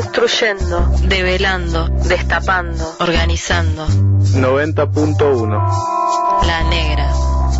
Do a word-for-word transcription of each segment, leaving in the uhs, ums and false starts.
construyendo, develando, destapando, organizando. noventa punto uno. La Negra.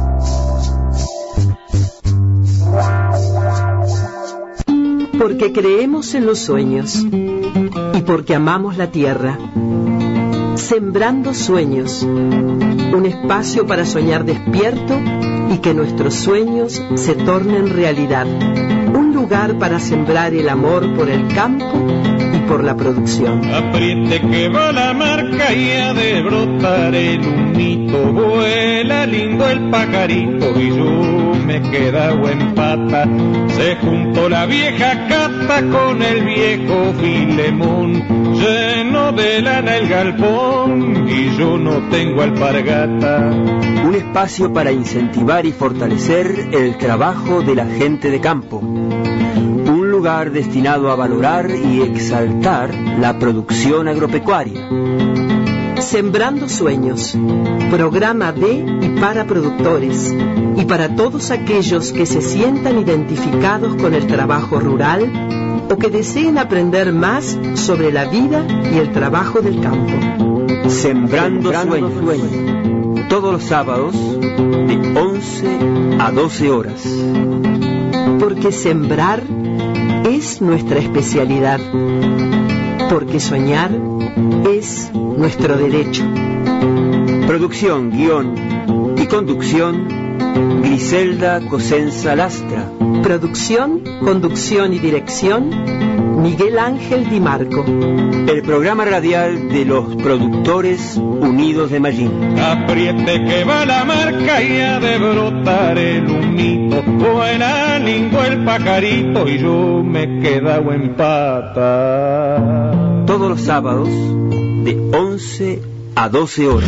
Porque creemos en los sueños y porque amamos la tierra. Sembrando Sueños, un espacio para soñar despierto y que nuestros sueños se tornen realidad. Un lugar para sembrar el amor por el campo y por la producción. Apriete que va la marca y ha de brotar el humito. Vuela lindo el pajarito y yo me quedo en pata. Se juntó la vieja Cata con el viejo Filemón. Lleno de lana el galpón y yo no tengo alpargata. Un espacio para incentivar y fortalecer el trabajo de la gente de campo. Un lugar destinado a valorar y exaltar la producción agropecuaria. Sembrando Sueños, programa de y para productores y para todos aquellos que se sientan identificados con el trabajo rural o que deseen aprender más sobre la vida y el trabajo del campo. Sembrando, Sembrando sueños. sueños, todos los sábados de once a doce horas. Porque sembrar es nuestra especialidad. Porque soñar es nuestro derecho. Producción, guión y conducción, Griselda Cosenza Lastra. Producción, conducción y dirección, Miguel Ángel Di Marco. El programa radial de los productores unidos de Mallín. Apriete que va la marca y ha de brotar el humito. Vuela lindo el pajarito y yo me quedo en pata. Todos los sábados de once a doce horas.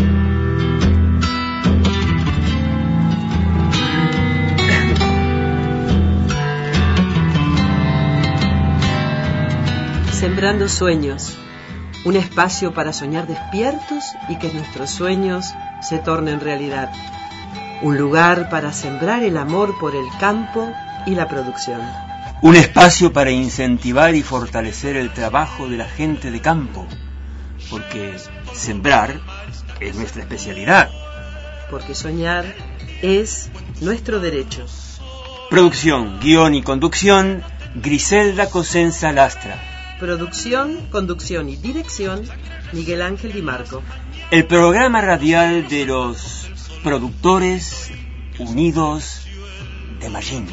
Sembrando Sueños, un espacio para soñar despiertos y que nuestros sueños se tornen realidad. Un lugar para sembrar el amor por el campo y la producción. Un espacio para incentivar y fortalecer el trabajo de la gente de campo, porque sembrar es nuestra especialidad. Porque soñar es nuestro derecho. Producción, guión y conducción, Griselda Cosenza Lastra. Producción, conducción y dirección, Miguel Ángel Di Marco. El programa radial de los productores unidos de Mallín.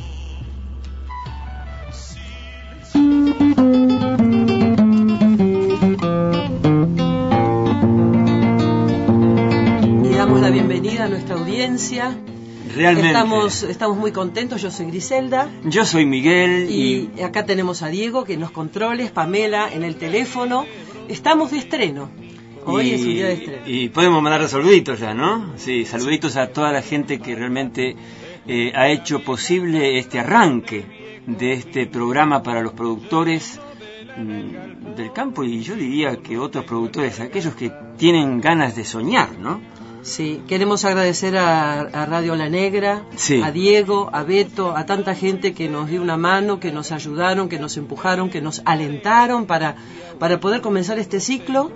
Y damos la bienvenida a nuestra audiencia. Realmente. Estamos, estamos muy contentos, yo soy Griselda. Yo soy Miguel. Y, y acá tenemos a Diego, que en los controles, Pamela en el teléfono. Estamos de estreno. Hoy y, es un día de estreno. Y podemos mandar saluditos ya, ¿no? Sí, saluditos a toda la gente que realmente eh, ha hecho posible este arranque de este programa para los productores mmm, del campo, y yo diría que otros productores, aquellos que tienen ganas de soñar, ¿no? Sí, queremos agradecer a, a Radio La Negra, sí. a Diego, a Beto, a tanta gente que nos dio una mano, que nos ayudaron, que nos empujaron, que nos alentaron para, para poder comenzar este ciclo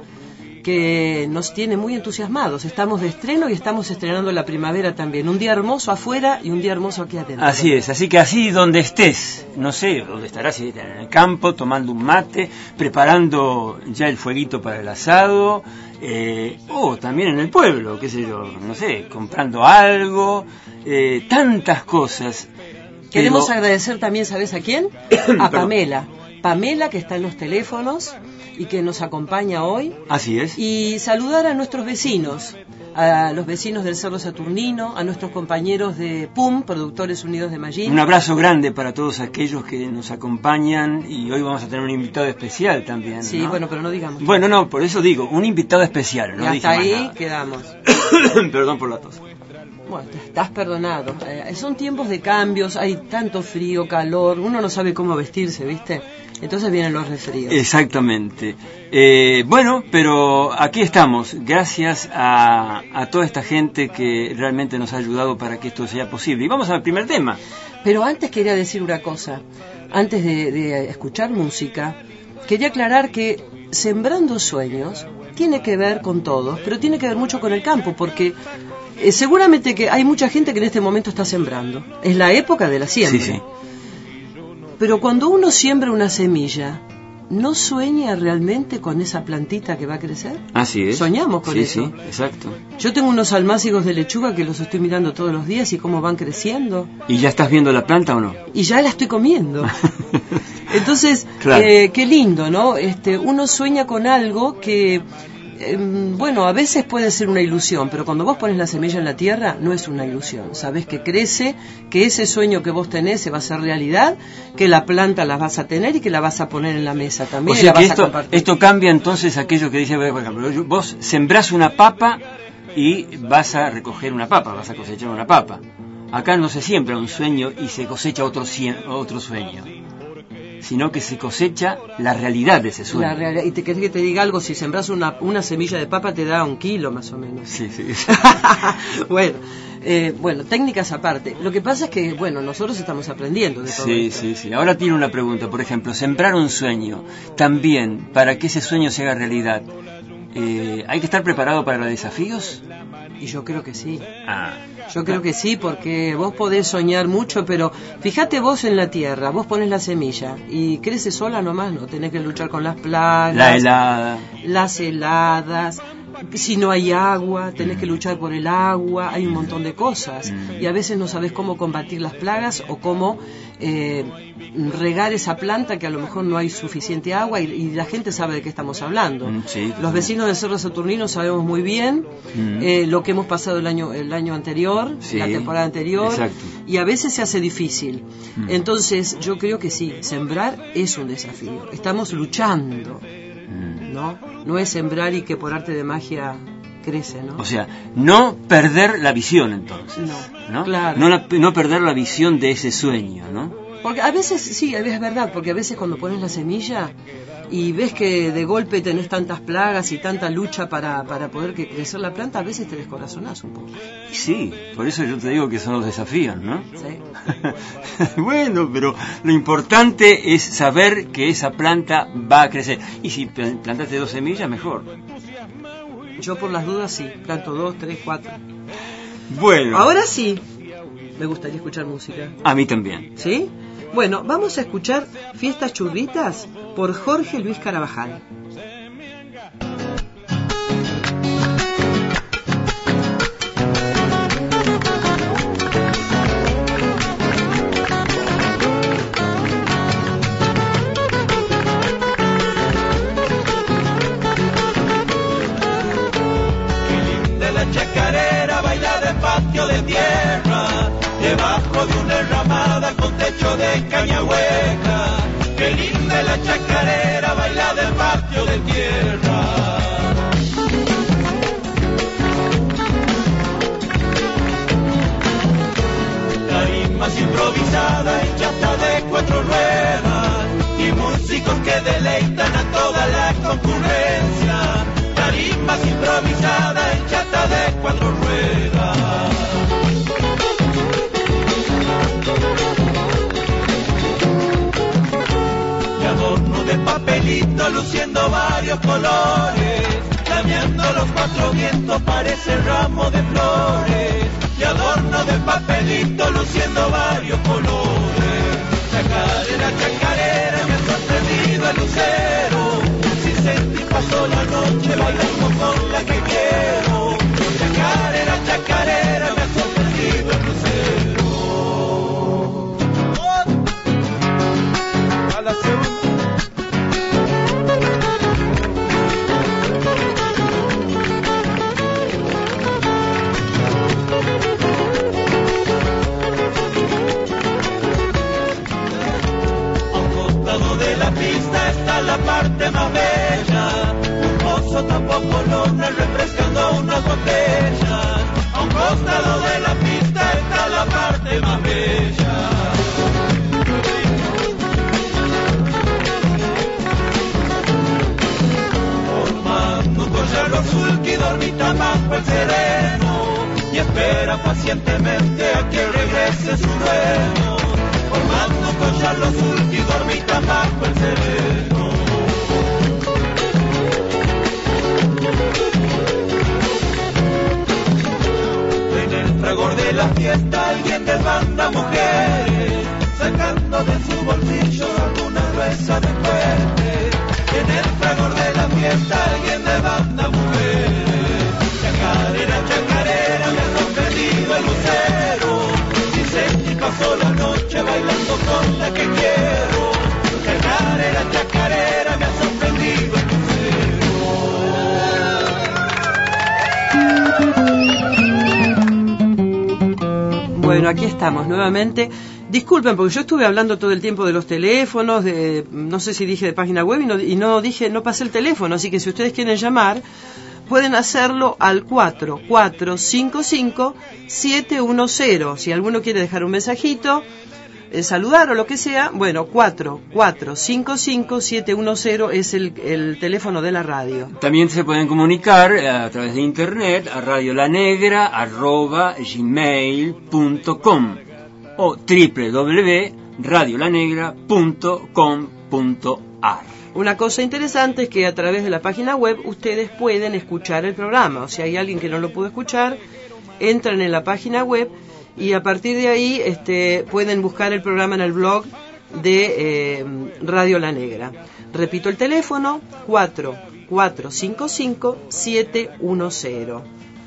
que nos tiene muy entusiasmados. Estamos de estreno y estamos estrenando la primavera también. Un día hermoso afuera y un día hermoso aquí adentro. Así es, así que así donde estés, no sé dónde estarás, si estás en el campo, tomando un mate, preparando ya el fueguito para el asado, eh, o también en el pueblo, qué sé yo, no sé, comprando algo, eh, tantas cosas. Queremos Pero... agradecer también, ¿sabes a quién? A Pamela. Pamela, que está en los teléfonos y que nos acompaña hoy. Así es. Y saludar a nuestros vecinos, a los vecinos del Cerro Saturnino, a nuestros compañeros de P U M, Productores Unidos de Mallín. Un abrazo grande para todos aquellos que nos acompañan, y hoy vamos a tener un invitado especial también, Sí, ¿no? bueno, pero no digamos. Bueno, no, por eso digo, un invitado especial, no y dije hasta más ahí nada. quedamos. Perdón por la tos. Bueno, estás perdonado. Eh, son tiempos de cambios, hay tanto frío, calor, uno no sabe cómo vestirse, ¿viste? Entonces vienen los resfríos. Exactamente. Eh, bueno, pero aquí estamos, gracias a, a toda esta gente que realmente nos ha ayudado para que esto sea posible. Y vamos al primer tema. Pero antes quería decir una cosa. Antes de, de escuchar música, quería aclarar que Sembrando Sueños tiene que ver con todos, pero tiene que ver mucho con el campo, porque eh, seguramente que hay mucha gente que en este momento está sembrando. Es la época de la siembra. Sí, sí. Pero cuando uno siembra una semilla, ¿no sueña realmente con esa plantita que va a crecer? Así es. Soñamos con sí, eso. Sí, exacto. Yo tengo unos almácigos de lechuga que los estoy mirando todos los días y cómo van creciendo. ¿Y ya estás viendo la planta o no? Y ya la estoy comiendo. Entonces, claro. eh, qué lindo, ¿no? Este, uno sueña con algo que, eh, bueno, a veces puede ser una ilusión, pero cuando vos pones la semilla en la tierra, no es una ilusión. Sabés que crece, que ese sueño que vos tenés se va a hacer realidad, que la planta la vas a tener y que la vas a poner en la mesa también. O sea y la que vas esto, a compartir. esto cambia entonces aquello que dice, por ejemplo, vos sembrás una papa y vas a recoger una papa, vas a cosechar una papa. Acá no se siembra un sueño y se cosecha otro, otro sueño, sino que se cosecha la realidad de ese sueño. La real... ¿Y te querés que te diga algo? Si sembras una, una semilla de papa te da un kilo más o menos. Sí, sí. bueno, eh, bueno, técnicas aparte. Lo que pasa es que, bueno, nosotros estamos aprendiendo de todo Sí, esto. sí, sí. Ahora tiene una pregunta, por ejemplo, sembrar un sueño, también, para que ese sueño se haga realidad, eh, ¿hay que estar preparado para los desafíos? Y yo creo que sí. Ah. Yo creo que sí, porque vos podés soñar mucho, pero fíjate vos en la tierra, vos pones la semilla y crece sola nomás, no tenés que luchar con las plagas, La helada, las heladas, si no hay agua, tenés que luchar por el agua, hay un montón de cosas, y a veces no sabés cómo combatir las plagas o cómo eh, regar esa planta que a lo mejor no hay suficiente agua y, y la gente sabe de qué estamos hablando. Sí, los vecinos del Cerro Saturnino sabemos muy bien mm. eh, lo que hemos pasado el año el año anterior, sí, la temporada anterior, exacto. Y a veces se hace difícil. Mm. Entonces yo creo que sí, sembrar es un desafío, estamos luchando, mm. ¿no? No es sembrar y que por arte de magia crece, ¿no? O sea, no perder la visión entonces, no, ¿no? Claro. No, la, no perder la visión de ese sueño, ¿no? Porque a veces, sí, es verdad, porque a veces cuando pones la semilla y ves que de golpe tenés tantas plagas y tanta lucha para, para poder que crecer la planta, a veces te descorazonás un poco. Sí, por eso yo te digo que son los desafíos, ¿no? Sí. Bueno, pero lo importante es saber que esa planta va a crecer. Y si plantaste dos semillas, mejor. Yo por las dudas sí, planto dos, tres, cuatro. Bueno. Ahora sí, me gustaría escuchar música. A mí también. ¿Sí? Bueno, vamos a escuchar Fiestas Churritas por Jorge Luis Carabajal. De tierra, debajo de una enramada con techo de caña hueca. Qué linda la chacarera, baila del patio de tierra. Tarimas improvisadas y chata de cuatro ruedas y músicos que deleitan a toda la concurrencia. Tarimas improvisadas y chata de cuatro ruedas. De papelito luciendo varios colores, cambiando los cuatro vientos parece ramo de flores, y adorno de papelito luciendo varios colores. Chacarera, chacarera, me ha sorprendido el lucero, si sentí pasó la noche bailando con la que quiero. Chacarera, chacarera, me ha sorprendido el lucero. A la segunda. La parte más bella, un pozo tampoco lona refrescando una botella. A un costado de la pista está la parte más bella. Formando un collar azul que dormita bajo el sereno y espera pacientemente a que regrese su dueño. Formando un collar azul que dormita bajo el sereno. banda mujeres, sacando de su bolsillo alguna gruesa de fuerte. En el fragor de la fiesta alguien de banda mujeres. Chacarera, chacarera, me ha sorprendido el lucero. Si se pasó la noche bailando con la que quiero. Chacarera, chacarera, me ha sorprendido el lucero. Bueno, aquí estamos nuevamente. Disculpen, porque yo estuve hablando todo el tiempo de los teléfonos, de, no sé si dije de página web y no, y no dije, no pasé el teléfono, así que si ustedes quieren llamar, pueden hacerlo al cuatro cuatro cinco cinco siete uno cero. Si alguno quiere dejar un mensajito, eh, saludar o lo que sea, bueno, cuatro cuatro cinco cinco siete uno cero es el, el teléfono de la radio. También se pueden comunicar a través de internet a radiolanegra arroba gmail punto com o doble u doble u doble u punto radiolanegra punto com punto a r. Una cosa interesante es que a través de la página web ustedes pueden escuchar el programa. O sea, hay alguien que no lo pudo escuchar, entran en la página web y a partir de ahí este, pueden buscar el programa en el blog de eh, Radio La Negra. Repito el teléfono, cuatro cuatro cinco cinco siete uno cero.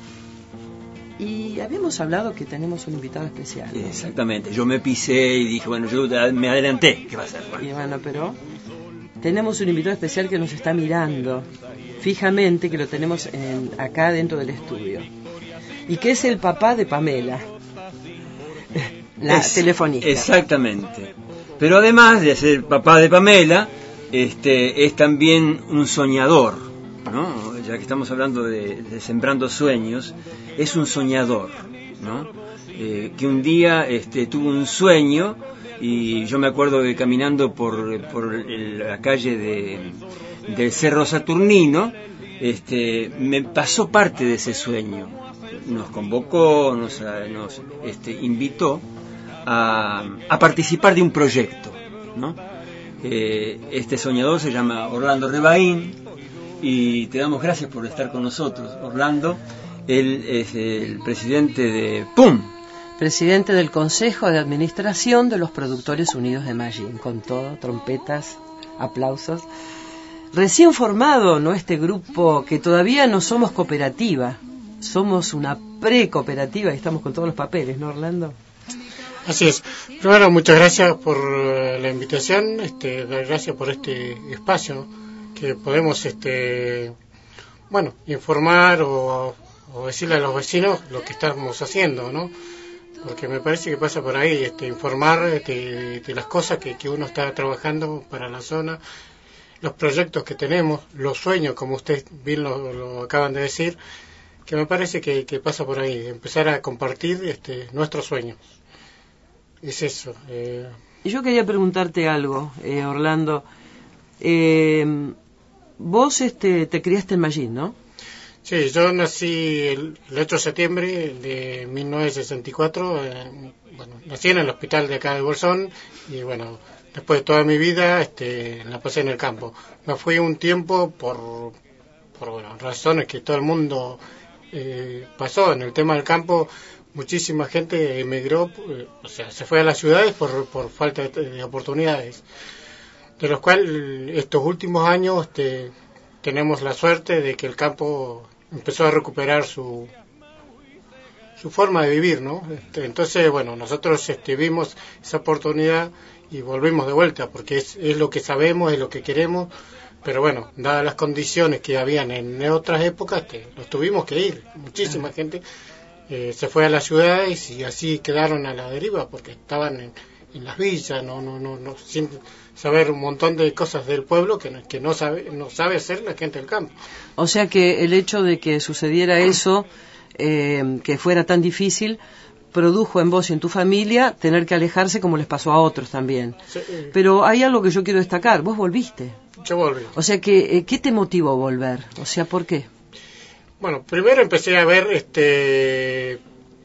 Y habíamos hablado que tenemos un invitado especial, ¿no? Exactamente, yo me pisé y dije, bueno, yo me adelanté, ¿qué va a ser? Y bueno, pero tenemos un invitado especial que nos está mirando fijamente, que lo tenemos en, acá dentro del estudio, y que es el papá de Pamela, la es, telefonista. Exactamente, pero además de ser papá de Pamela, este, es también un soñador, ¿no? Ya que estamos hablando de, de sembrando sueños, es un soñador, ¿no? Eh, que un día este, tuvo un sueño, y yo me acuerdo de caminando por, por el, la calle de, del Cerro Saturnino, este, me pasó parte de ese sueño. Nos convocó, nos, nos este, invitó a, a participar de un proyecto, ¿no? Eh, este soñador se llama Orlando Rebaín, y te damos gracias por estar con nosotros, Orlando. Él es el presidente de PUM, presidente del Consejo de Administración de los Productores Unidos de Mallín, con todo, trompetas, aplausos. Recién formado, ¿no? Este grupo, que todavía no somos cooperativa, somos una pre-cooperativa y estamos con todos los papeles, ¿no, Orlando? Así es. Primero, muchas gracias por la invitación, este, gracias por este espacio que podemos, este, bueno, informar o, o decirle a los vecinos lo que estamos haciendo, ¿no? Porque me parece que pasa por ahí, este, informar este, de las cosas que, que uno está trabajando para la zona, los proyectos que tenemos, los sueños, como ustedes bien lo, lo acaban de decir, que me parece que, que pasa por ahí, empezar a compartir este, nuestros sueños. Es eso. Eh... Y yo quería preguntarte algo, eh, Orlando. Eh, vos este, te criaste en Mallín, ¿no? Sí, yo nací el, el ocho de septiembre de mil novecientos sesenta y cuatro, eh, bueno, nací en el hospital de acá de Bolsón, y bueno, después de toda mi vida este, la pasé en el campo. Me fui un tiempo por, por bueno, razones que todo el mundo eh, pasó en el tema del campo. Muchísima gente emigró, eh, o sea, se fue a las ciudades por, por falta de, de oportunidades, de los cuales estos últimos años este, tenemos la suerte de que el campo empezó a recuperar su su forma de vivir, ¿no? Este, entonces, bueno, nosotros este, vimos esa oportunidad y volvimos de vuelta, porque es, es lo que sabemos, es lo que queremos, pero bueno, dadas las condiciones que habían en otras épocas, este, nos tuvimos que ir. Muchísima gente eh, se fue a las ciudades y así quedaron a la deriva, porque estaban en, en las villas, no, no, no, no, sin saber un montón de cosas del pueblo que no, que no sabe, no sabe hacer la gente del campo. O sea que el hecho de que sucediera eso, eh, que fuera tan difícil, produjo en vos y en tu familia tener que alejarse, como les pasó a otros también. Sí, eh, Pero hay algo que yo quiero destacar, vos volviste. Yo volví. O sea que, eh, ¿qué te motivó volver? O sea, ¿por qué? Bueno, primero empecé a ver este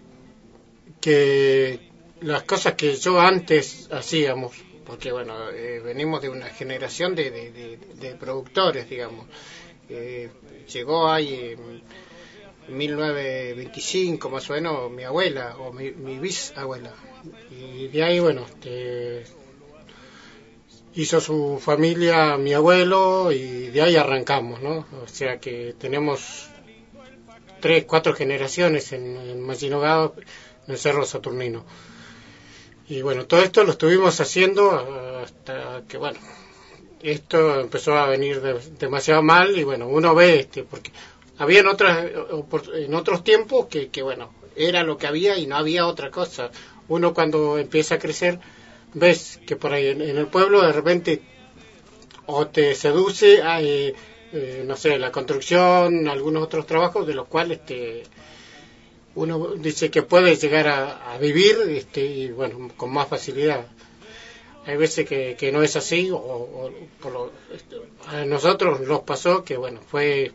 que las cosas que yo antes hacíamos, porque bueno, eh, venimos de una generación de, de, de, de productores, digamos. Eh, llegó ahí, eh, mil novecientos veinticinco más o menos, mi abuela o mi, mi bisabuela. Y de ahí, bueno, este, hizo su familia mi abuelo y de ahí arrancamos, ¿no? O sea que tenemos tres, cuatro generaciones en, en Mallinogado, en el Cerro Saturnino. Y bueno, todo esto lo estuvimos haciendo hasta que, bueno, esto empezó a venir de, demasiado mal y bueno, uno ve, este, porque había en, otras, en otros tiempos que, que, bueno, era lo que había y no había otra cosa. Uno cuando empieza a crecer, ves que por ahí en, en el pueblo de repente o te seduce, hay, eh, no sé, la construcción, algunos otros trabajos de los cuales este, uno dice que puede llegar a, a vivir este, y bueno, con más facilidad. Hay veces que, que no es así, o, o por lo, este, a nosotros nos pasó que bueno, fue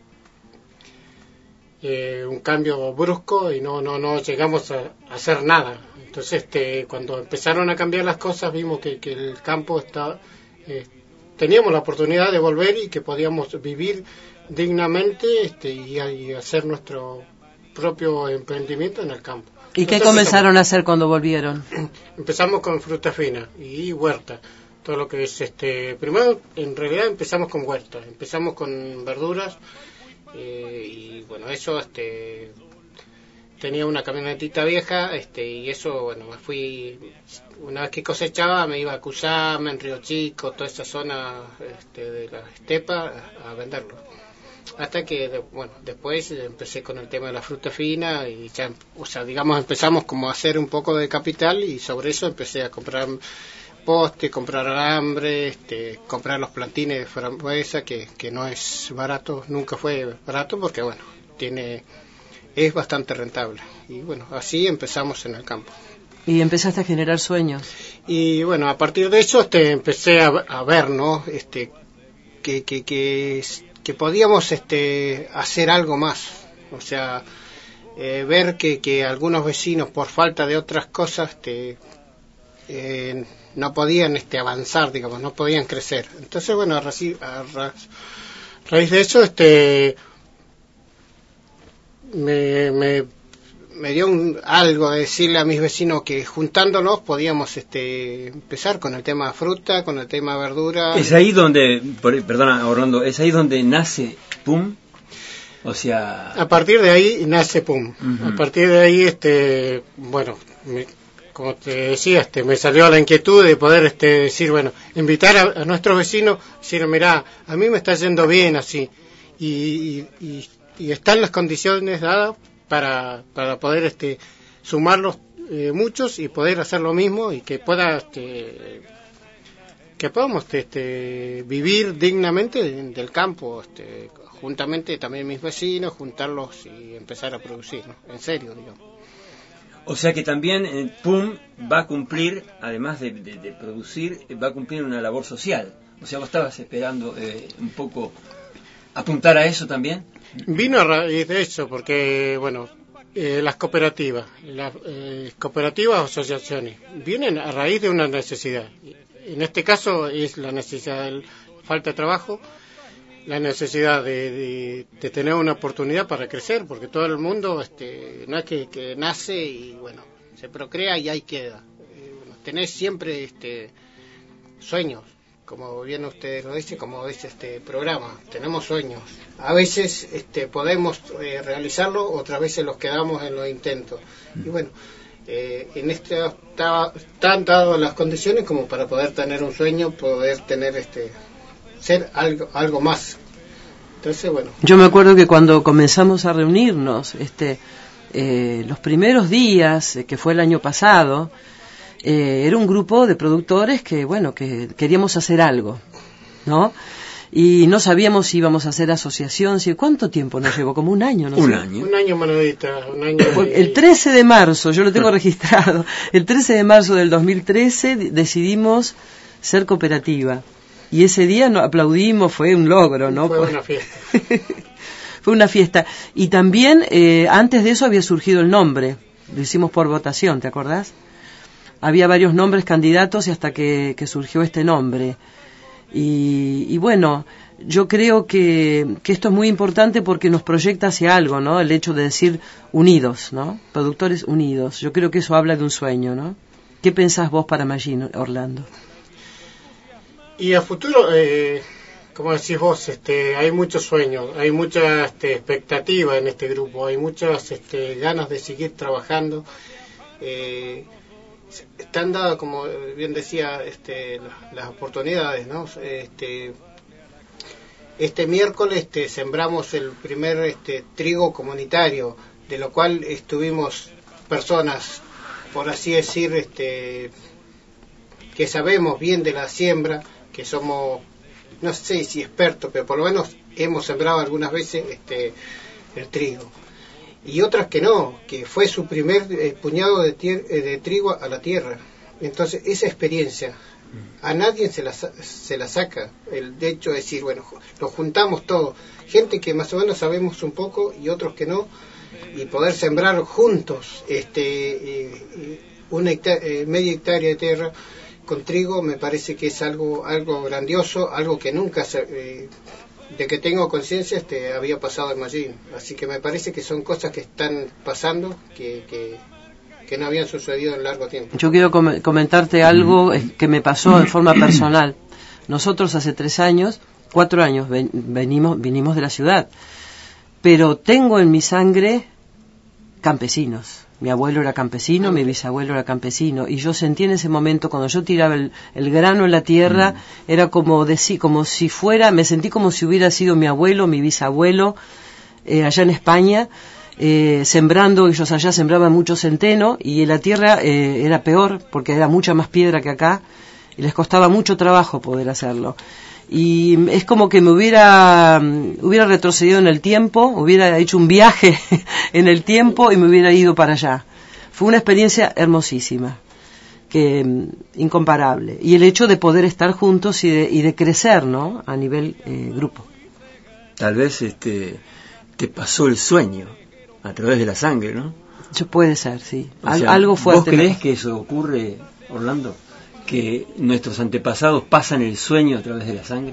eh, un cambio brusco y no no no llegamos a, a hacer nada. Entonces este, cuando empezaron a cambiar las cosas vimos que, que el campo estaba, eh, teníamos la oportunidad de volver y que podíamos vivir dignamente este, y, y hacer nuestro propio emprendimiento en el campo. ¿Y qué Entonces, comenzaron a hacer cuando volvieron? Empezamos con fruta fina y huerta. Todo lo que es, este, primero, en realidad empezamos con huerta, empezamos con verduras eh, y bueno, eso, este, tenía una camionetita vieja, este, y eso, bueno, me fui, una vez que cosechaba me iba a Cusama, en Río Chico, toda esa zona este, de la estepa a, a venderlo. Hasta que, bueno, después empecé con el tema de la fruta fina y ya, o sea, digamos, empezamos como a hacer un poco de capital y sobre eso empecé a comprar poste, comprar alambre, este, comprar los plantines de frambuesa, que, que no es barato, nunca fue barato porque, bueno, tiene, es bastante rentable. Y bueno, así empezamos en el campo. Y empezaste a generar sueños. Y bueno, a partir de eso este, empecé a, a ver, ¿no? Este, que, que, que que podíamos este, hacer algo más, o sea, eh, ver que, que algunos vecinos por falta de otras cosas este, eh, no podían este, avanzar, digamos, no podían crecer. Entonces, bueno, a, raíz, a raíz de eso este, me, me, me dio un, algo de decirle a mis vecinos que juntándonos podíamos este, empezar con el tema fruta, con el tema verdura. Es ahí donde, por, perdona Orlando, es ahí donde nace PUM, o sea... A partir de ahí nace PUM, uh-huh. A partir de ahí, este, bueno, me, como te decía, este, me salió la inquietud de poder este, decir, bueno, invitar a, a nuestros vecinos, decir, mirá, a mí me está yendo bien así, y, y, y, y están las condiciones dadas para para poder este sumarlos eh, muchos y poder hacer lo mismo y que pueda este, que podamos este vivir dignamente del campo, este, juntamente también mis vecinos, juntarlos y empezar a producir, ¿no? En serio, digamos. O sea que también eh, PUM va a cumplir, además de, de, de producir, va a cumplir una labor social. O sea, vos estabas esperando eh, un poco apuntar a eso también. Vino a raíz de eso, porque, bueno, eh, las cooperativas, las eh, cooperativas o asociaciones, vienen a raíz de una necesidad. En este caso es la necesidad de falta de trabajo, la necesidad de, de, de tener una oportunidad para crecer, porque todo el mundo este, no es que, que nace y, bueno, se procrea y ahí queda. Eh, bueno, tenés siempre este, sueños. Como bien usted lo dice, como dice este programa, tenemos sueños. A veces este, podemos eh, realizarlo, otras veces los quedamos en los intentos. Y bueno, eh, en este está, están dadas las condiciones como para poder tener un sueño, poder tener este, ser algo, algo más. Entonces, bueno. Yo me acuerdo que cuando comenzamos a reunirnos, este, eh, los primeros días, eh, que fue el año pasado, Eh, era un grupo de productores que, bueno, que queríamos hacer algo, ¿no? Y no sabíamos si íbamos a hacer asociación, si ¿cuánto tiempo nos llevó? Como un año, ¿no? Un sé. año. Un año, Manolita, un año. De... El trece de marzo, yo lo tengo registrado, el trece de marzo del dos mil trece decidimos ser cooperativa. Y ese día no, aplaudimos, fue un logro, ¿no? Fue una fiesta. Fue una fiesta. Y también, eh, antes de eso había surgido el nombre, lo hicimos por votación, ¿te acordás? Había varios nombres candidatos y hasta que, que surgió este nombre. Y, y bueno, yo creo que, que esto es muy importante porque nos proyecta hacia algo, ¿no? El hecho de decir unidos, ¿no? Productores unidos. Yo creo que eso habla de un sueño, ¿no? ¿Qué pensás vos para Magín, Orlando? Y a futuro, eh, como decís vos, este, hay muchos sueños, hay mucha este, expectativa en este grupo, hay muchas este, ganas de seguir trabajando. Eh, están dadas, como bien decía, este, las oportunidades, ¿no? Este, este miércoles este, sembramos el primer este, trigo comunitario, de lo cual estuvimos personas, por así decir, este, que sabemos bien de la siembra, que somos, no sé si expertos, pero por lo menos hemos sembrado algunas veces este, el trigo. Y otras que no, que fue su primer eh, puñado de, tier, eh, de trigo a la tierra. Entonces, esa experiencia a nadie se la, se la saca. El de hecho de decir, bueno, lo juntamos todo. Gente que más o menos sabemos un poco y otros que no, y poder sembrar juntos este eh, una hectárea, eh, media hectárea de tierra con trigo, me parece que es algo algo grandioso, algo que nunca se, eh, de que tengo conciencia este había pasado en Magín. Así que me parece que son cosas que están pasando que, que, que no habían sucedido en largo tiempo. Yo quiero com- comentarte algo que me pasó en forma personal. Nosotros hace tres años, cuatro años ven- venimos vinimos de la ciudad, pero tengo en mi sangre campesinos. Mi abuelo era campesino, mi bisabuelo era campesino, y yo sentí en ese momento, cuando yo tiraba el, el grano en la tierra, mm. era como, de, como si fuera, me sentí como si hubiera sido mi abuelo, mi bisabuelo, eh, allá en España, eh, sembrando. Ellos allá sembraban mucho centeno, y en la tierra eh, era peor, porque era mucha más piedra que acá, y les costaba mucho trabajo poder hacerlo. Y es como que me hubiera hubiera retrocedido en el tiempo, hubiera hecho un viaje en el tiempo y me hubiera ido para allá. Fue una experiencia hermosísima, que incomparable. Y el hecho de poder estar juntos y de, y de crecer, ¿no? A nivel eh, grupo. Tal vez este te pasó el sueño a través de la sangre, ¿no? Eso puede ser, sí. Al, sea, algo fuerte. ¿Vos creés que eso ocurre, Orlando? ¿Que nuestros antepasados pasan el sueño a través de la sangre?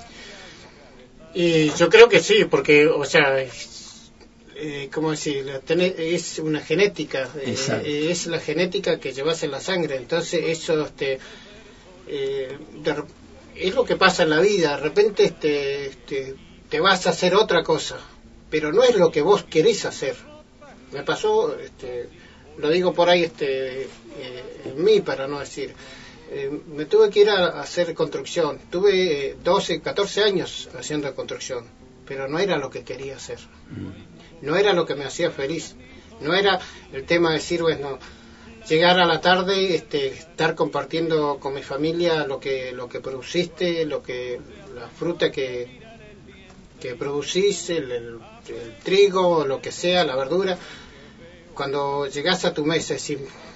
Y yo creo que sí, porque, o sea, eh, ¿cómo decir? Es una genética, eh, es la genética que llevas en la sangre, entonces eso este, eh, de, es lo que pasa en la vida. De repente este, este, te vas a hacer otra cosa, pero no es lo que vos querés hacer. Me pasó, este, lo digo por ahí este, eh, en mí, para no decir... Eh, me tuve que ir a, a hacer construcción. Tuve eh, doce, catorce años haciendo construcción, pero no era lo que quería hacer. No era lo que me hacía feliz. No era el tema de decir, bueno, llegar a la tarde, este, estar compartiendo con mi familia lo que lo que produciste, lo que la fruta que que producís, el, el, el trigo, lo que sea, la verdura. Cuando llegás a tu mesa, decís,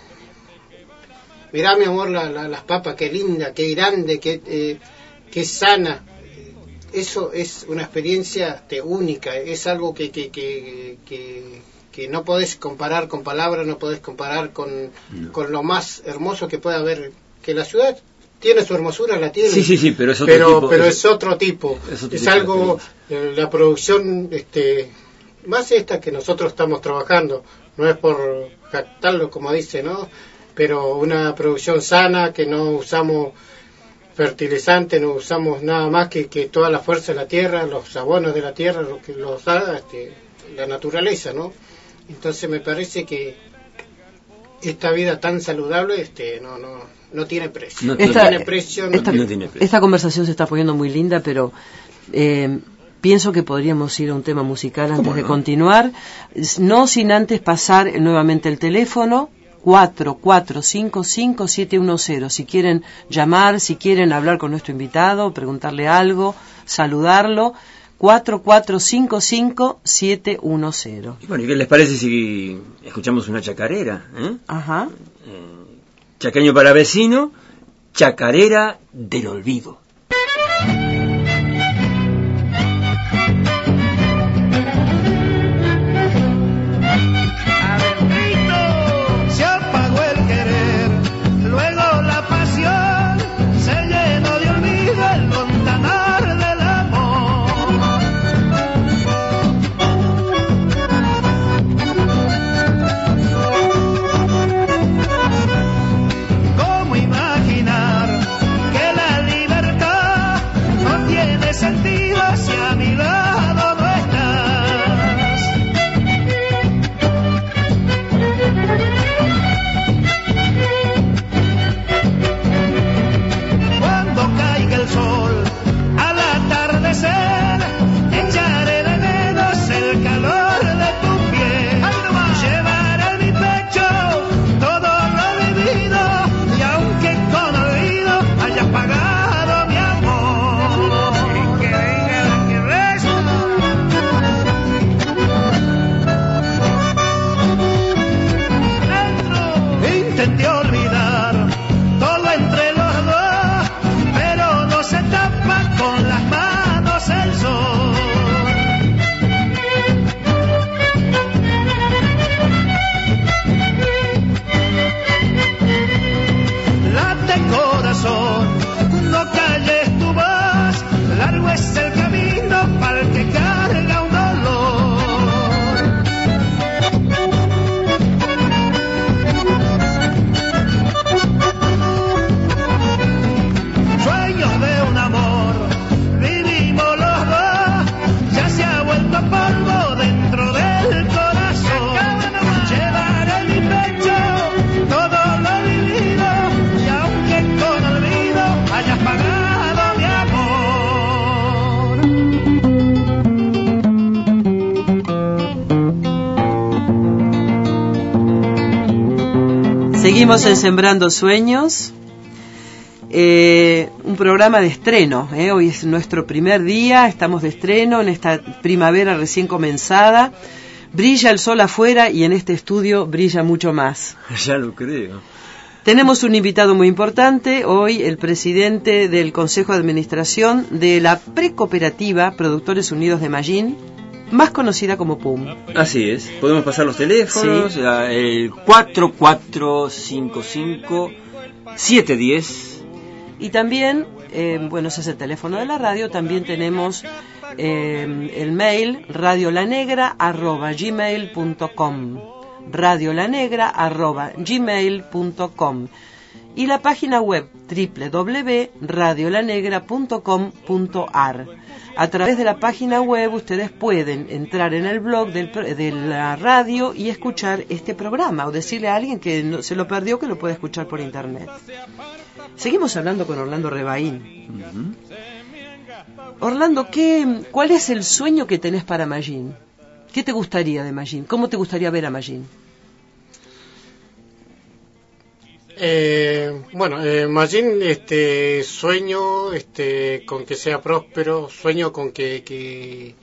mirá, mi amor, la, la, las papas, qué linda, qué grande, qué, eh, qué sana. Eso es una experiencia este, única, es algo que, que, que, que, que no podés comparar con palabras, no podés comparar con, no. con lo más hermoso que pueda haber. Que la ciudad tiene su hermosura, la tiene, sí, sí, sí, pero es otro pero, tipo. Pero es, es otro tipo, es, otro es tipo algo, eh, la producción, este, más esta que nosotros estamos trabajando, no es por jactarlo como dice, ¿no? Pero una producción sana, que no usamos fertilizantes, no usamos nada más que, que toda la fuerza de la tierra, los abonos de la tierra, lo que los da este, la naturaleza, ¿no? Entonces me parece que esta vida tan saludable este, no, no, no tiene precio. No, esta, no tiene precio, no esta, tiene... no tiene precio. Esta conversación se está poniendo muy linda, pero eh, pienso que podríamos ir a un tema musical antes no? de continuar, no sin antes pasar nuevamente el teléfono cuatro cuatro cinco cinco siete uno cero. Si quieren llamar, si quieren hablar con nuestro invitado, preguntarle algo, saludarlo, cuatro cuatro cinco cinco siete uno cero. Y bueno, ¿y qué les parece si escuchamos una chacarera? ¿eh? Ajá. Eh, chaqueño para vecino, chacarera del olvido. Se llenó de olvido el montanar del amor. sentido si a mi lado no estás. Cuando caiga el sol al atardecer, echaré de menos el calor de tu piel. Llevaré en mi pecho todo lo vivido, y aunque con olvido hayas pagado mi amor, y que venga el resto. Intenté olvidar todo entre los dos, pero no se tapa con las manos el sol. Late corazón, no calles tu voz, largo es el camino para el que carga un dolor. Sueños de un amor, vivimos los dos, ya se ha vuelto polvo dentro del corazón. Llevaré en mi pecho todo lo vivido, y aunque con olvido hayas pagado mi amor. Seguimos en Sembrando Sueños. Eh, un programa de estreno, ¿eh? Hoy es nuestro primer día, estamos de estreno en esta primavera recién comenzada. Brilla el sol afuera y en este estudio brilla mucho más. Ya lo creo. Tenemos un invitado muy importante, hoy el presidente del Consejo de Administración de la Precooperativa Productores Unidos de Mallín, más conocida como P U M. Así es, podemos pasar los teléfonos, Sí. a- el cuatro cuatro cinco cinco siete uno cero. Y también, eh, bueno, ese es el teléfono de la radio, también tenemos eh, el mail radiolanegra arroba gmail punto com, radiolanegra arroba gmail punto com, y la página web doble u doble u doble u punto radiolanegra punto com punto a r. A través de la página web ustedes pueden entrar en el blog del, pro- de la radio y escuchar este programa, o decirle a alguien que no, se lo perdió, que lo puede escuchar por internet. Seguimos hablando con Orlando Rebaín. Ujú. Orlando, ¿qué, ¿cuál es el sueño que tenés para Mallín? ¿Qué te gustaría de Mallín? ¿Cómo te gustaría ver a Mallín? Eh, bueno, eh, Mallín, este, sueño este, con que sea próspero, sueño con que, que,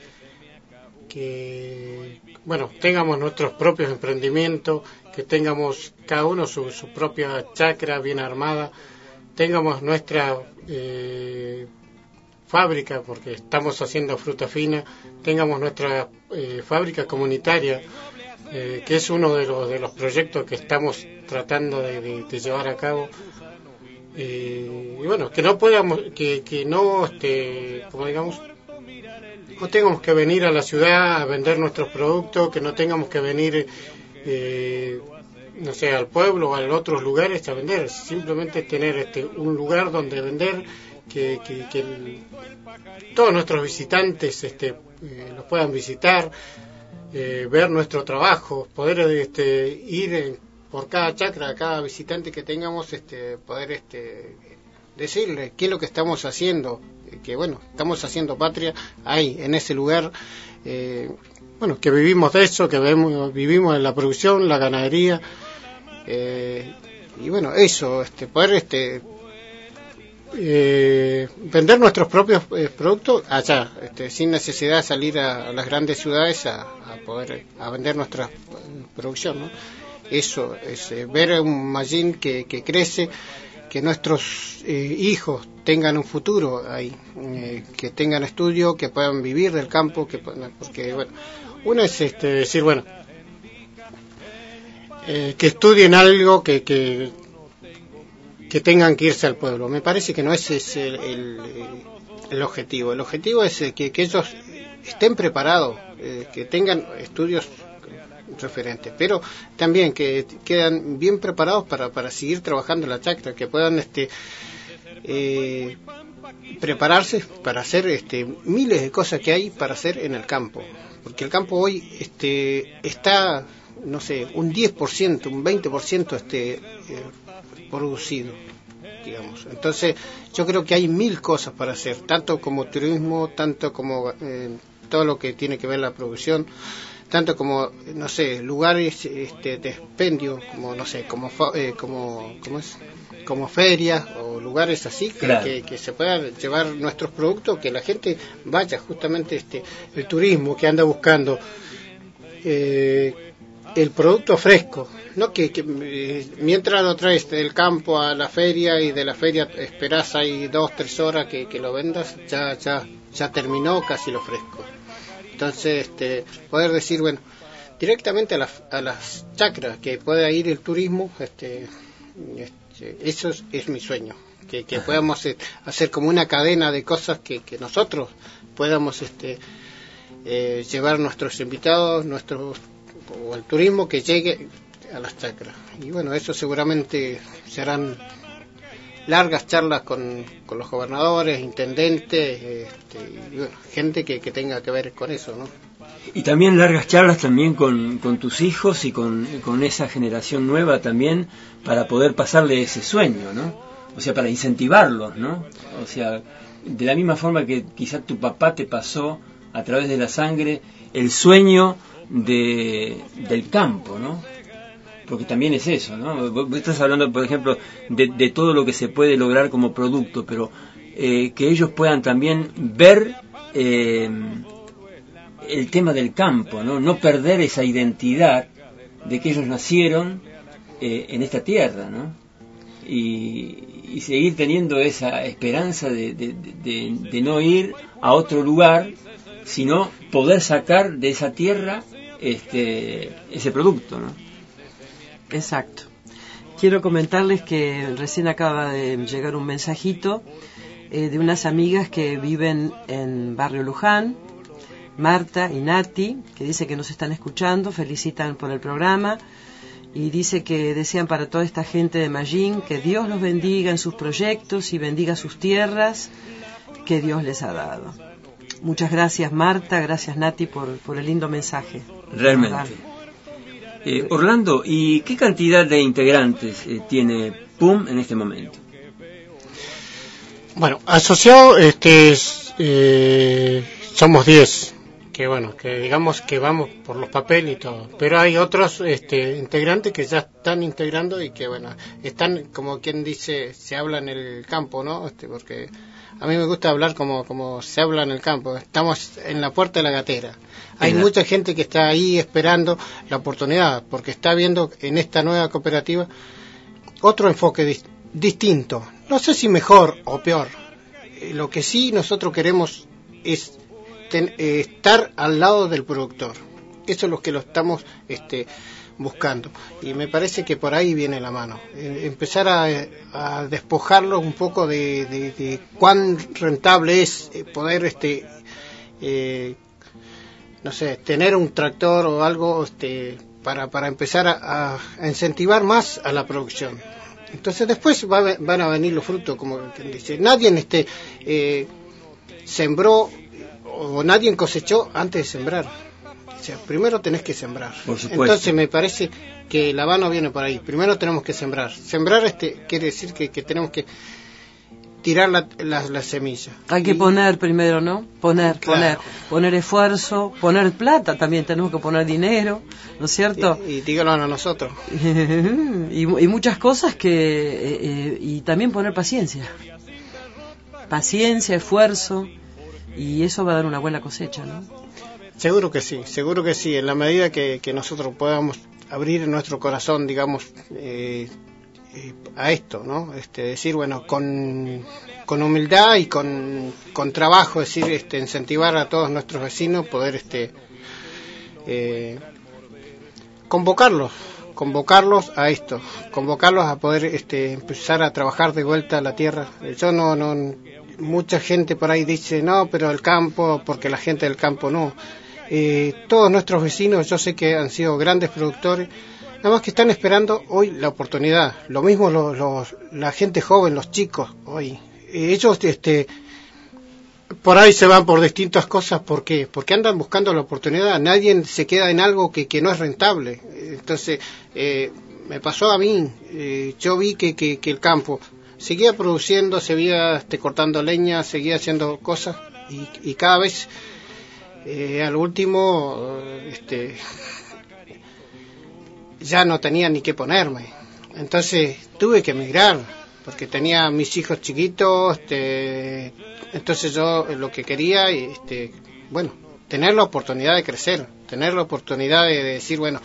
que, bueno, tengamos nuestros propios emprendimientos, que tengamos cada uno su, su propia chacra bien armada, tengamos nuestra eh, fábrica, porque estamos haciendo fruta fina, tengamos nuestra eh, fábrica comunitaria, eh, que es uno de los, de los proyectos que estamos tratando de, de, de llevar a cabo. Eh, y bueno, que no podamos, que, que no, este, como digamos, no tengamos que venir a la ciudad a vender nuestros productos, que no tengamos que venir, eh, no sé, al pueblo o a otros lugares a vender, simplemente tener este un lugar donde vender, que, que, que el, todos nuestros visitantes este, eh, los puedan visitar, eh, ver nuestro trabajo, poder este, ir en, por cada chacra, a cada visitante que tengamos, este, poder este, decirle qué es lo que estamos haciendo, que bueno, estamos haciendo patria ahí, en ese lugar, eh, bueno, que vivimos de eso, que vivimos, vivimos en la producción, la ganadería, eh, y bueno, eso, este, poder este, eh, vender nuestros propios eh, productos allá, este, sin necesidad de salir a, a las grandes ciudades a, a poder a vender nuestra eh, producción, ¿no? Eso es eh, ver un Mallín que, que crece, que nuestros eh, hijos tengan un futuro ahí, eh, que tengan estudio, que puedan vivir del campo, que porque bueno, uno es este, decir bueno, eh, que estudien algo, que, que que tengan que irse al pueblo. Me parece que no ese es el, el, el objetivo. El objetivo es que, que ellos estén preparados, eh, que tengan estudios referentes, pero también que quedan bien preparados para, para seguir trabajando en la chacra, que puedan este eh, prepararse para hacer este, miles de cosas que hay para hacer en el campo, porque el campo hoy este, está, no sé, un diez por ciento, un veinte por ciento este, eh, producido, digamos. Entonces yo creo que hay mil cosas para hacer, tanto como turismo, tanto como eh, todo lo que tiene que ver la producción, tanto como, no sé, lugares este, de expendio, como, no sé, como, eh, como, ¿cómo es? como ferias o lugares así, que, claro. que, que se puedan llevar nuestros productos, que la gente vaya justamente, este, el turismo que anda buscando eh, el producto fresco, no que, que eh, mientras lo traes del campo a la feria y de la feria esperás ahí dos, tres horas que, que lo vendas, ya, ya, ya terminó casi lo fresco. Entonces, este, poder decir, bueno, directamente a, la, a las chacras, que pueda ir el turismo, este, este, eso es, es mi sueño, que, que podamos eh, hacer como una cadena de cosas que, que nosotros podamos este, eh, llevar nuestros invitados, nuestros, o el turismo que llegue a las chacras. Y bueno, eso seguramente serán largas charlas con, con los gobernadores, intendentes, este, y bueno, gente que, que tenga que ver con eso, ¿no? Y también largas charlas también con, con tus hijos y con, con esa generación nueva también, para poder pasarle ese sueño, ¿no? O sea, para incentivarlos, ¿no? O sea, de la misma forma que quizá tu papá te pasó a través de la sangre el sueño de, del campo, ¿no? Porque también es eso, ¿no? Vos estás hablando, por ejemplo, de, de todo lo que se puede lograr como producto, pero eh, que ellos puedan también ver eh, el tema del campo, ¿no? No perder esa identidad de que ellos nacieron eh, en esta tierra, ¿no? Y, y seguir teniendo esa esperanza de, de, de, de no ir a otro lugar, sino poder sacar de esa tierra este, ese producto, ¿no? Exacto. Quiero comentarles que recién acaba de llegar un mensajito eh, de unas amigas que viven en Barrio Luján, Marta y Nati, que dice que nos están escuchando, felicitan por el programa y dice que desean para toda esta gente de Mallín que Dios los bendiga en sus proyectos y bendiga sus tierras que Dios les ha dado. Muchas gracias, Marta, gracias, Nati, por, por el lindo mensaje. Realmente. Eh, Orlando, ¿y qué cantidad de integrantes eh, tiene P U M en este momento? Bueno, asociado este, eh, somos diez, que bueno, que digamos que vamos por los papeles y todo, pero hay otros este, integrantes que ya están integrando y que bueno, están como quien dice, se habla en el campo, ¿no? Este, porque a mí me gusta hablar como, como se habla en el campo, estamos en la puerta de la gatera. Hay Venga. mucha gente que está ahí esperando la oportunidad, porque está viendo en esta nueva cooperativa otro enfoque dis- distinto. No sé si mejor o peor. Eh, lo que sí nosotros queremos es ten, eh, estar al lado del productor. Eso es lo que lo estamos este, buscando. Y me parece que por ahí viene la mano. Eh, empezar a, a despojarlo un poco de, de, de cuán rentable es eh, poder... este eh, no sé, tener un tractor o algo este, para, para empezar a, a incentivar más a la producción. Entonces después va, van a venir los frutos, como quien dice. Nadie este, eh, sembró o nadie cosechó antes de sembrar. O sea, primero tenés que sembrar. Por supuesto. Entonces me parece que la mano viene por ahí. Primero tenemos que sembrar. Sembrar este quiere decir que, que tenemos que tirar la, la, la semilla. Hay que y... poner primero, ¿no? Poner, claro. poner, poner esfuerzo, poner plata también, tenemos que poner dinero, ¿no es cierto? Y, y dígalo a nosotros. y, y muchas cosas que, eh, eh, y también poner paciencia. Paciencia, esfuerzo, y eso va a dar una buena cosecha, ¿no? Seguro que sí, seguro que sí, en la medida que, que nosotros podamos abrir nuestro corazón, digamos, eh, a esto, ¿no? Este, decir, bueno, con, con humildad y con, con trabajo, decir, este, incentivar a todos nuestros vecinos, poder, este, eh, convocarlos, convocarlos a esto, convocarlos a poder, este, empezar a trabajar de vuelta a la tierra. Yo no, no, mucha gente por ahí dice, no, pero el campo, porque la gente del campo no. Eh, todos nuestros vecinos, yo sé que han sido grandes productores. Nada más que están esperando hoy la oportunidad. Lo mismo los, los, la gente joven, los chicos hoy. ellos este por ahí se van por distintas cosas. ¿Por qué? Porque andan buscando la oportunidad. Nadie se queda en algo que, que no es rentable. Entonces, eh, me pasó a mí. Eh, yo vi que, que, que el campo seguía produciendo, seguía este, cortando leña, seguía haciendo cosas. Y, y cada vez, eh, al último, este, ya no tenía ni qué ponerme. Entonces, tuve que emigrar, porque tenía mis hijos chiquitos, este... Entonces yo lo que quería, este, bueno, tener la oportunidad de crecer, tener la oportunidad de, de decir, bueno,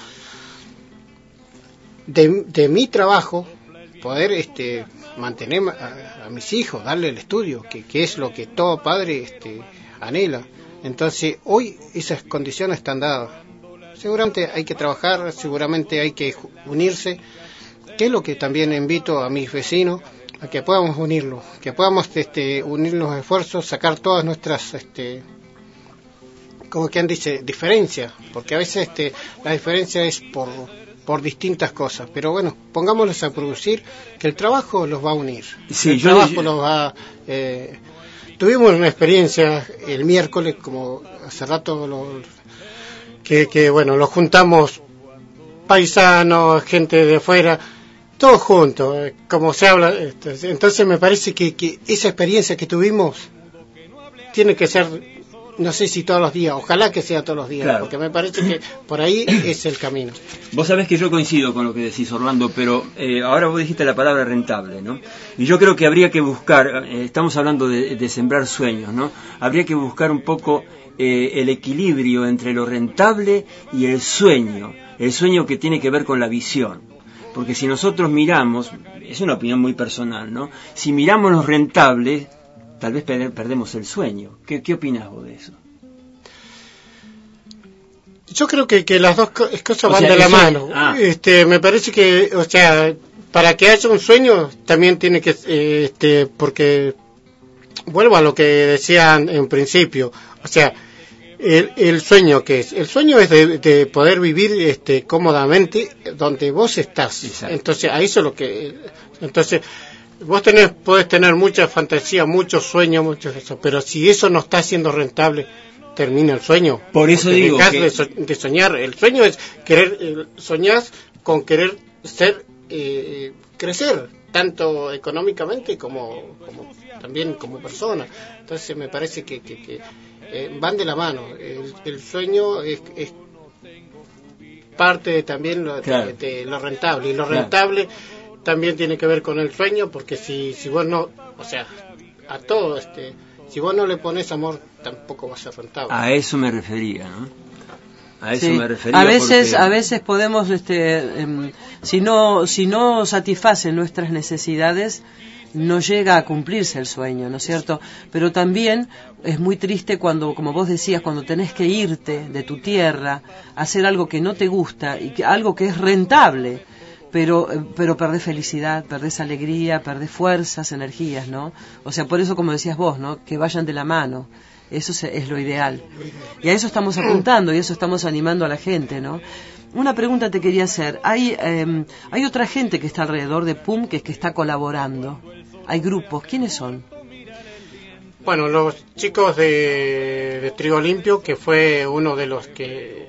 de, de mi trabajo, poder este, mantener a, a mis hijos, darle el estudio, que, que es lo que todo padre este, anhela. Entonces hoy esas condiciones están dadas. Seguramente hay que trabajar, seguramente hay que unirse, que es lo que también invito a mis vecinos, a que podamos unirlo, que podamos este, unir los esfuerzos, sacar todas nuestras, este, como quien dice, diferencias, porque a veces este, la diferencia es por, por distintas cosas, pero bueno, pongámoslos a producir, que el trabajo los va a unir, sí, el yo trabajo yo... los va eh, tuvimos una experiencia el miércoles, como hace rato, lo, que, que bueno, los juntamos paisanos, gente de afuera, todos juntos, como se habla. Entonces me parece que, que esa experiencia que tuvimos tiene que ser, no sé si todos los días, ojalá que sea todos los días, claro, porque me parece que por ahí es el camino. Vos sabés que yo coincido con lo que decís, Orlando, pero eh, ahora vos dijiste la palabra rentable, ¿no? Y yo creo que habría que buscar, eh, estamos hablando de, de sembrar sueños, ¿no? Habría que buscar un poco eh, el equilibrio entre lo rentable y el sueño, el sueño que tiene que ver con la visión. Porque si nosotros miramos, es una opinión muy personal, ¿no? Si miramos lo rentable, tal vez perdemos el sueño. ¿Qué, qué opinás vos de eso? Yo creo que, que las dos cosas o van sea, de la sueño. mano. Ah. Este, me parece que, o sea, para que haya un sueño, también tiene que, eh, este, porque, vuelvo a lo que decían en principio, o sea, El, el sueño que es el sueño es de, de poder vivir este cómodamente donde vos estás. Exacto. Entonces a eso es lo que entonces vos tenés podés tener mucha fantasía, muchos sueños, muchos eso, pero si eso no está siendo rentable, termina el sueño. Por eso Porque digo que... de, so, de soñar, el sueño es querer eh, soñar con querer ser eh, crecer tanto económicamente como, como también como persona. Entonces me parece que, que, que Eh, van de la mano. El, el sueño es, es parte de, también lo, claro, de, de lo rentable, y lo claro, rentable también tiene que ver con el sueño, porque si si vos no, o sea, a todo este, si vos no le pones amor, tampoco va a ser rentable. A eso me refería, ¿no? A eso sí, me refería. A veces, porque... a veces podemos, este, eh, si no, si no satisfacen nuestras necesidades, no llega a cumplirse el sueño, ¿no es cierto? Pero también es muy triste cuando, como vos decías, cuando tenés que irte de tu tierra, hacer algo que no te gusta, y que, algo que es rentable, pero pero perdés felicidad, perdés alegría, perdés fuerzas, energías, ¿no? O sea, por eso, como decías vos, ¿no? Que vayan de la mano. Eso es lo ideal. Y a eso estamos apuntando, y eso estamos animando a la gente, ¿no? Una pregunta te quería hacer. Hay eh, hay otra gente que está alrededor de P U M que, que está colaborando. Hay grupos. ¿Quiénes son? Bueno, los chicos de, de Trigo Limpio, que fue uno de los que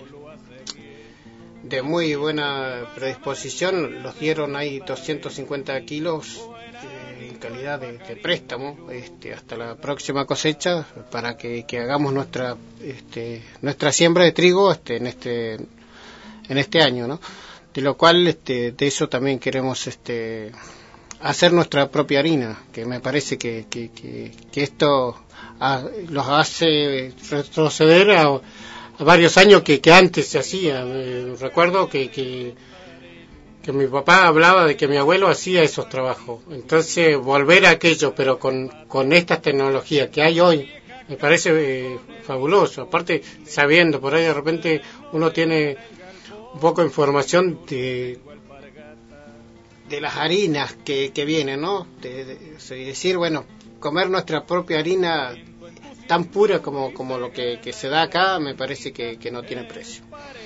de muy buena predisposición, los dieron ahí doscientos cincuenta kilos eh, en calidad de, de préstamo este, hasta la próxima cosecha, para que, que hagamos nuestra este, nuestra siembra de trigo este, en este en este año, ¿no? De lo cual este, de eso también queremos este hacer nuestra propia harina, que me parece que, que, que, que esto a, los hace retroceder a, a varios años que, que antes se hacía. Eh, recuerdo que, que, que mi papá hablaba de que mi abuelo hacía esos trabajos. Entonces, volver a aquello, pero con, con estas tecnologías que hay hoy, me parece eh, fabuloso. Aparte, sabiendo, por ahí de repente uno tiene un poco de información de de las harinas que, que vienen, ¿no? De, de, de decir, bueno, comer nuestra propia harina tan pura como, como lo que, que se da acá, me parece que, que no tiene precio.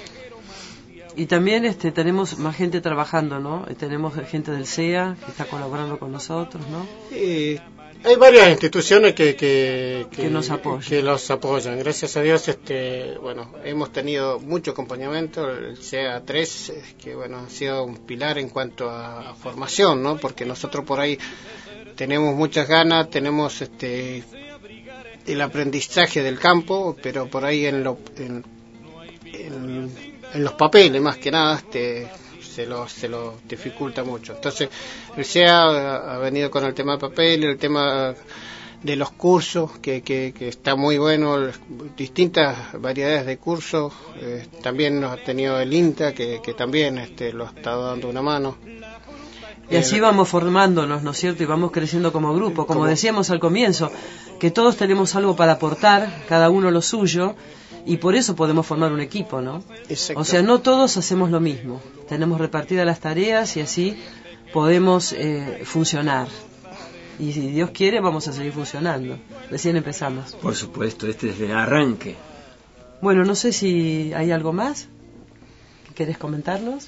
Y también este, tenemos más gente trabajando, ¿no? Tenemos gente del C E A que está colaborando con nosotros, ¿no? Eh, Hay varias instituciones que que, que, que nos apoyan. que los apoyan. Gracias a Dios, este, bueno, hemos tenido mucho acompañamiento. El C E A tres, que bueno, ha sido un pilar en cuanto a, a formación, ¿no? Porque nosotros por ahí tenemos muchas ganas, tenemos este el aprendizaje del campo, pero por ahí en, lo, en, en, en los papeles más que nada este se lo se lo dificulta mucho. Entonces el C E A ha venido con el tema del papel, el tema de los cursos, que, que, que está muy bueno, distintas variedades de cursos. Eh, también nos ha tenido el INTA, que, que también este lo ha estado dando una mano. Y así vamos formándonos, ¿no es cierto? Y vamos creciendo como grupo, como decíamos al comienzo, que todos tenemos algo para aportar, cada uno lo suyo, y por eso podemos formar un equipo, ¿no? O sea, no todos hacemos lo mismo, tenemos repartidas las tareas y así podemos eh, funcionar. Y si Dios quiere, vamos a seguir funcionando. Recién empezamos. Por supuesto, este es el arranque. Bueno, no sé si hay algo más que querés comentarnos.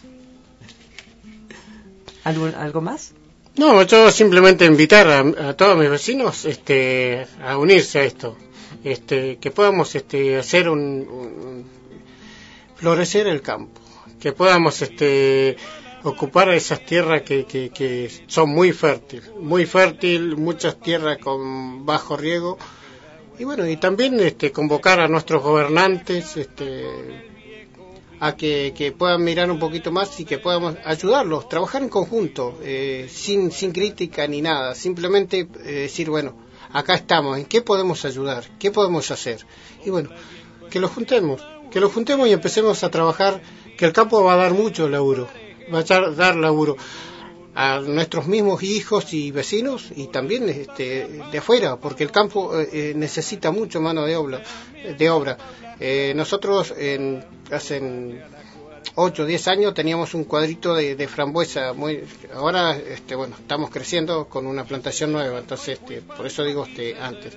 ¿Algo, ¿Algo más? No, yo simplemente invitar a, a todos mis vecinos este, a unirse a esto, este, que podamos este, hacer un, un florecer el campo, que podamos este, ocupar esas tierras que, que, que son muy fértiles, muy fértil, muchas tierras con bajo riego, y bueno, y también este, convocar a nuestros gobernantes, este, a que, que puedan mirar un poquito más y que podamos ayudarlos, trabajar en conjunto, eh, sin sin crítica ni nada, simplemente eh, decir, bueno, acá estamos, ¿en qué podemos ayudar? ¿Qué podemos hacer? Y bueno, que lo juntemos, que lo juntemos y empecemos a trabajar, que el campo va a dar mucho laburo, va a dar laburo a nuestros mismos hijos y vecinos y también este, de afuera, porque el campo eh, necesita mucho mano de obra, de obra. Eh, nosotros en, hace ocho o diez años teníamos un cuadrito de, de frambuesa, muy, ahora este, bueno, estamos creciendo con una plantación nueva, entonces este, por eso digo este, antes.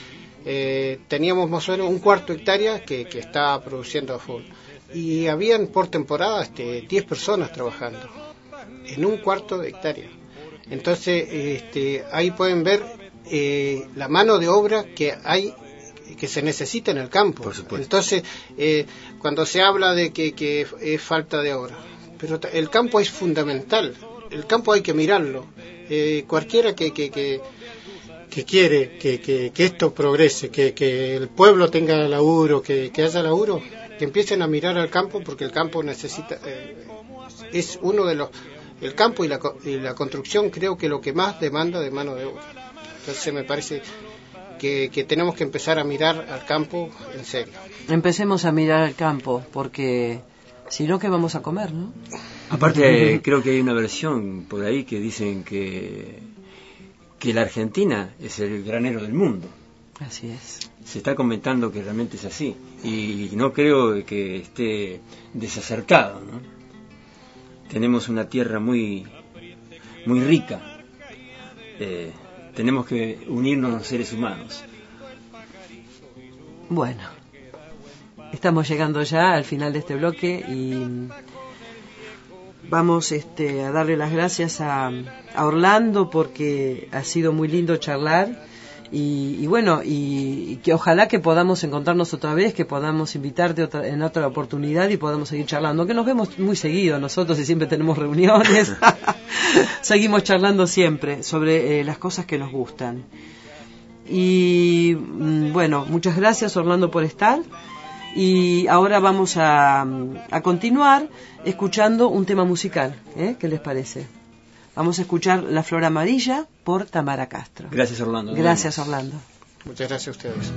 Eh, teníamos más o menos un cuarto de hectárea que, que estaba produciendo a full y habían por temporada este, diez personas trabajando en un cuarto de hectárea. Entonces este, ahí pueden ver eh, la mano de obra que hay, que se necesita en el campo. Por supuesto. Entonces, eh, cuando se habla de que, que es falta de obra, pero el campo es fundamental, el campo hay que mirarlo. Eh, cualquiera que, que, que, que quiere que, que, que esto progrese, que, que el pueblo tenga laburo, que, que haya laburo, que empiecen a mirar al campo, porque el campo necesita, eh, es uno de los, el campo y la, y la construcción creo que lo que más demanda de mano de obra. Entonces me parece Que, que tenemos que empezar a mirar al campo en serio. Empecemos a mirar al campo, porque si no, ¿qué vamos a comer, no? Aparte, creo que hay una versión por ahí que dicen que, que la Argentina es el granero del mundo. Así es. Se está comentando que realmente es así, y no creo que esté desacertado, ¿no? Tenemos una tierra muy, muy rica. Eh, Tenemos que unirnos los seres humanos. Bueno, estamos llegando ya al final de este bloque y vamos este, a darle las gracias a, a Orlando porque ha sido muy lindo charlar y, y bueno, y, y que ojalá que podamos encontrarnos otra vez, que podamos invitarte otra, en otra oportunidad y podamos seguir charlando, que nos vemos muy seguido nosotros y siempre tenemos reuniones. Seguimos charlando siempre sobre eh, las cosas que nos gustan. Y mm, bueno, muchas gracias Orlando por estar. Y ahora vamos a, a continuar escuchando un tema musical, ¿eh? ¿Qué les parece? Vamos a escuchar La Flor Amarilla por Tamara Castro. Gracias Orlando. Gracias Orlando. Muchas gracias a ustedes.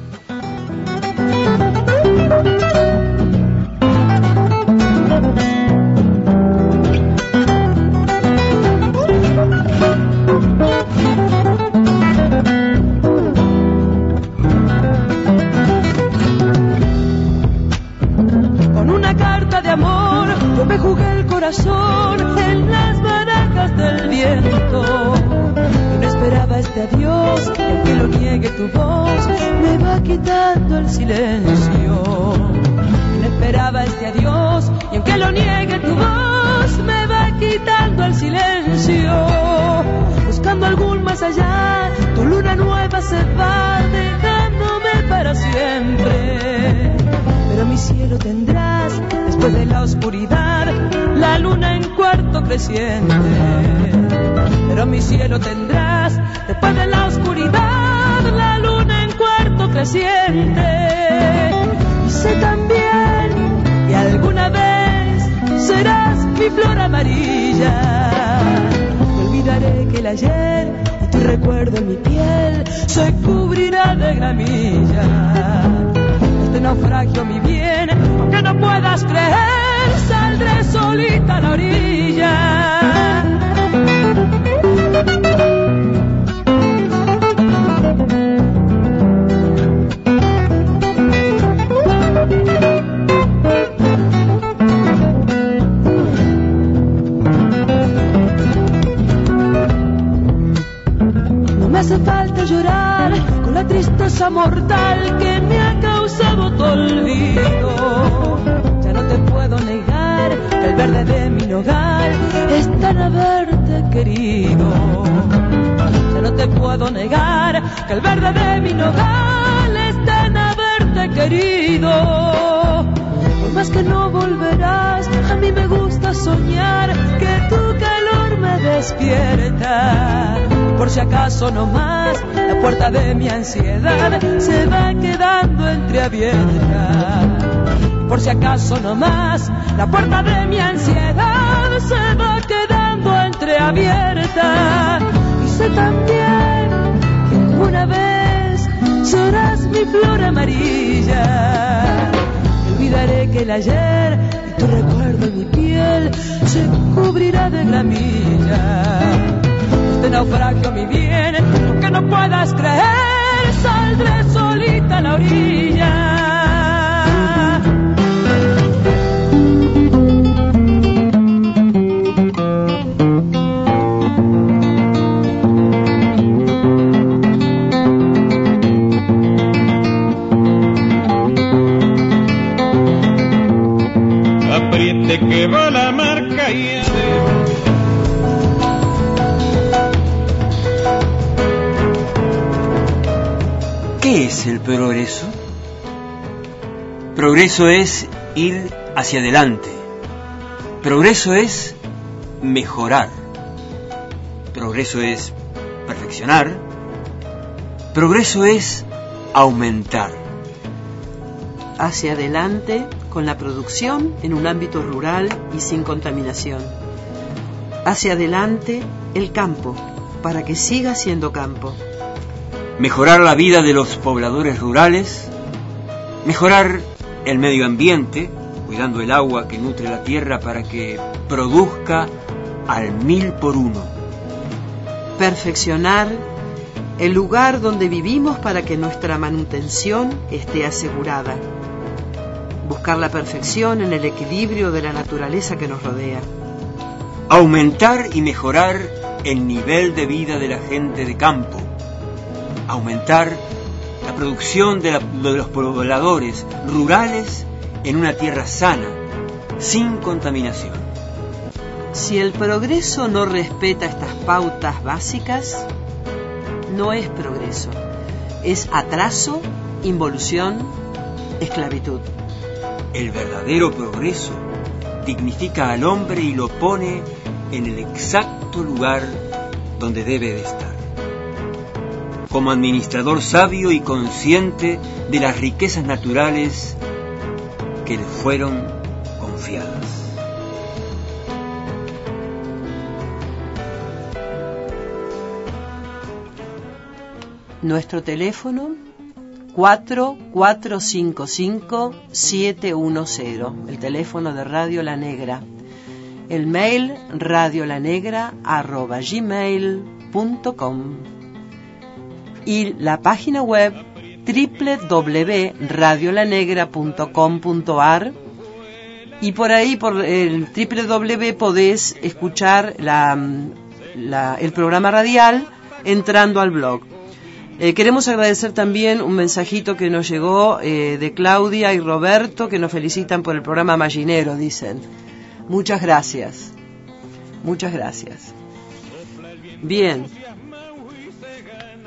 Con una carta de amor yo me jugué el corazón en las barajas del viento. No esperaba este adiós, el que lo niegue tu voz me va quitando el silencio. No esperaba este adiós y aunque lo niegue tu voz me va quitando el silencio. Buscando algún más allá, tu luna una nueva se va dejándome para siempre. Pero mi cielo tendrás después de la oscuridad, la luna en cuarto creciente. Pero mi cielo tendrás después de la oscuridad, la luna en cuarto creciente. Y sé también que alguna vez serás mi flor amarilla. No olvidaré que el ayer y tu recuerdo en mi piel se cubrirá de gramilla. Este naufragio, mi bien, aunque no puedas creer, saldré solita a la orilla. No me hace falta llorar con la tristeza mortal que me ha causado tu olvido. Ya no te puedo negar que el verde de mi hogar está en haberte querido. Ya no te puedo negar que el verde de mi hogar está en haberte querido. Por más que no volverás, a mí me gusta soñar que tu calor me despierta. Por si acaso no más, la puerta de mi ansiedad se va quedando entreabierta. Por si acaso no más, la puerta de mi ansiedad se va quedando entreabierta. Y sé también que alguna vez serás mi flor amarilla. Y olvidaré que el ayer y tu recuerdo en mi piel se cubrirá de gramilla. Este naufragio, mi bien, aunque no puedas creer, saldré solita a la orilla. Apriete que va la marca y ¿qué es el progreso? Progreso es ir hacia adelante. Progreso es mejorar. Progreso es perfeccionar. Progreso es aumentar. Hacia adelante con la producción en un ámbito rural y sin contaminación. Hacia adelante el campo, para que siga siendo campo. Mejorar la vida de los pobladores rurales, mejorar el medio ambiente, cuidando el agua que nutre la tierra para que produzca al mil por uno. Perfeccionar el lugar donde vivimos para que nuestra manutención esté asegurada. Buscar la perfección en el equilibrio de la naturaleza que nos rodea. Aumentar y mejorar el nivel de vida de la gente de campo. Aumentar la producción de, la, de los pobladores rurales en una tierra sana, sin contaminación. Si el progreso no respeta estas pautas básicas, no es progreso, es atraso, involución, esclavitud. El verdadero progreso dignifica al hombre y lo pone en el exacto lugar donde debe de estar. Como administrador sabio y consciente de las riquezas naturales que le fueron confiadas. Nuestro teléfono cuatro cuatro cinco cinco siete uno cero, el teléfono de Radio La Negra. El mail radiolanegra arroba gmail punto com y la página web doble u doble u doble u punto radiolanegra punto com punto a r, y por ahí por el doble u doble u doble u podés escuchar la, la, el programa radial entrando al blog. Eh, queremos agradecer también un mensajito que nos llegó eh, de Claudia y Roberto, que nos felicitan por el programa Mallinero, dicen. Muchas gracias. Muchas gracias. Bien.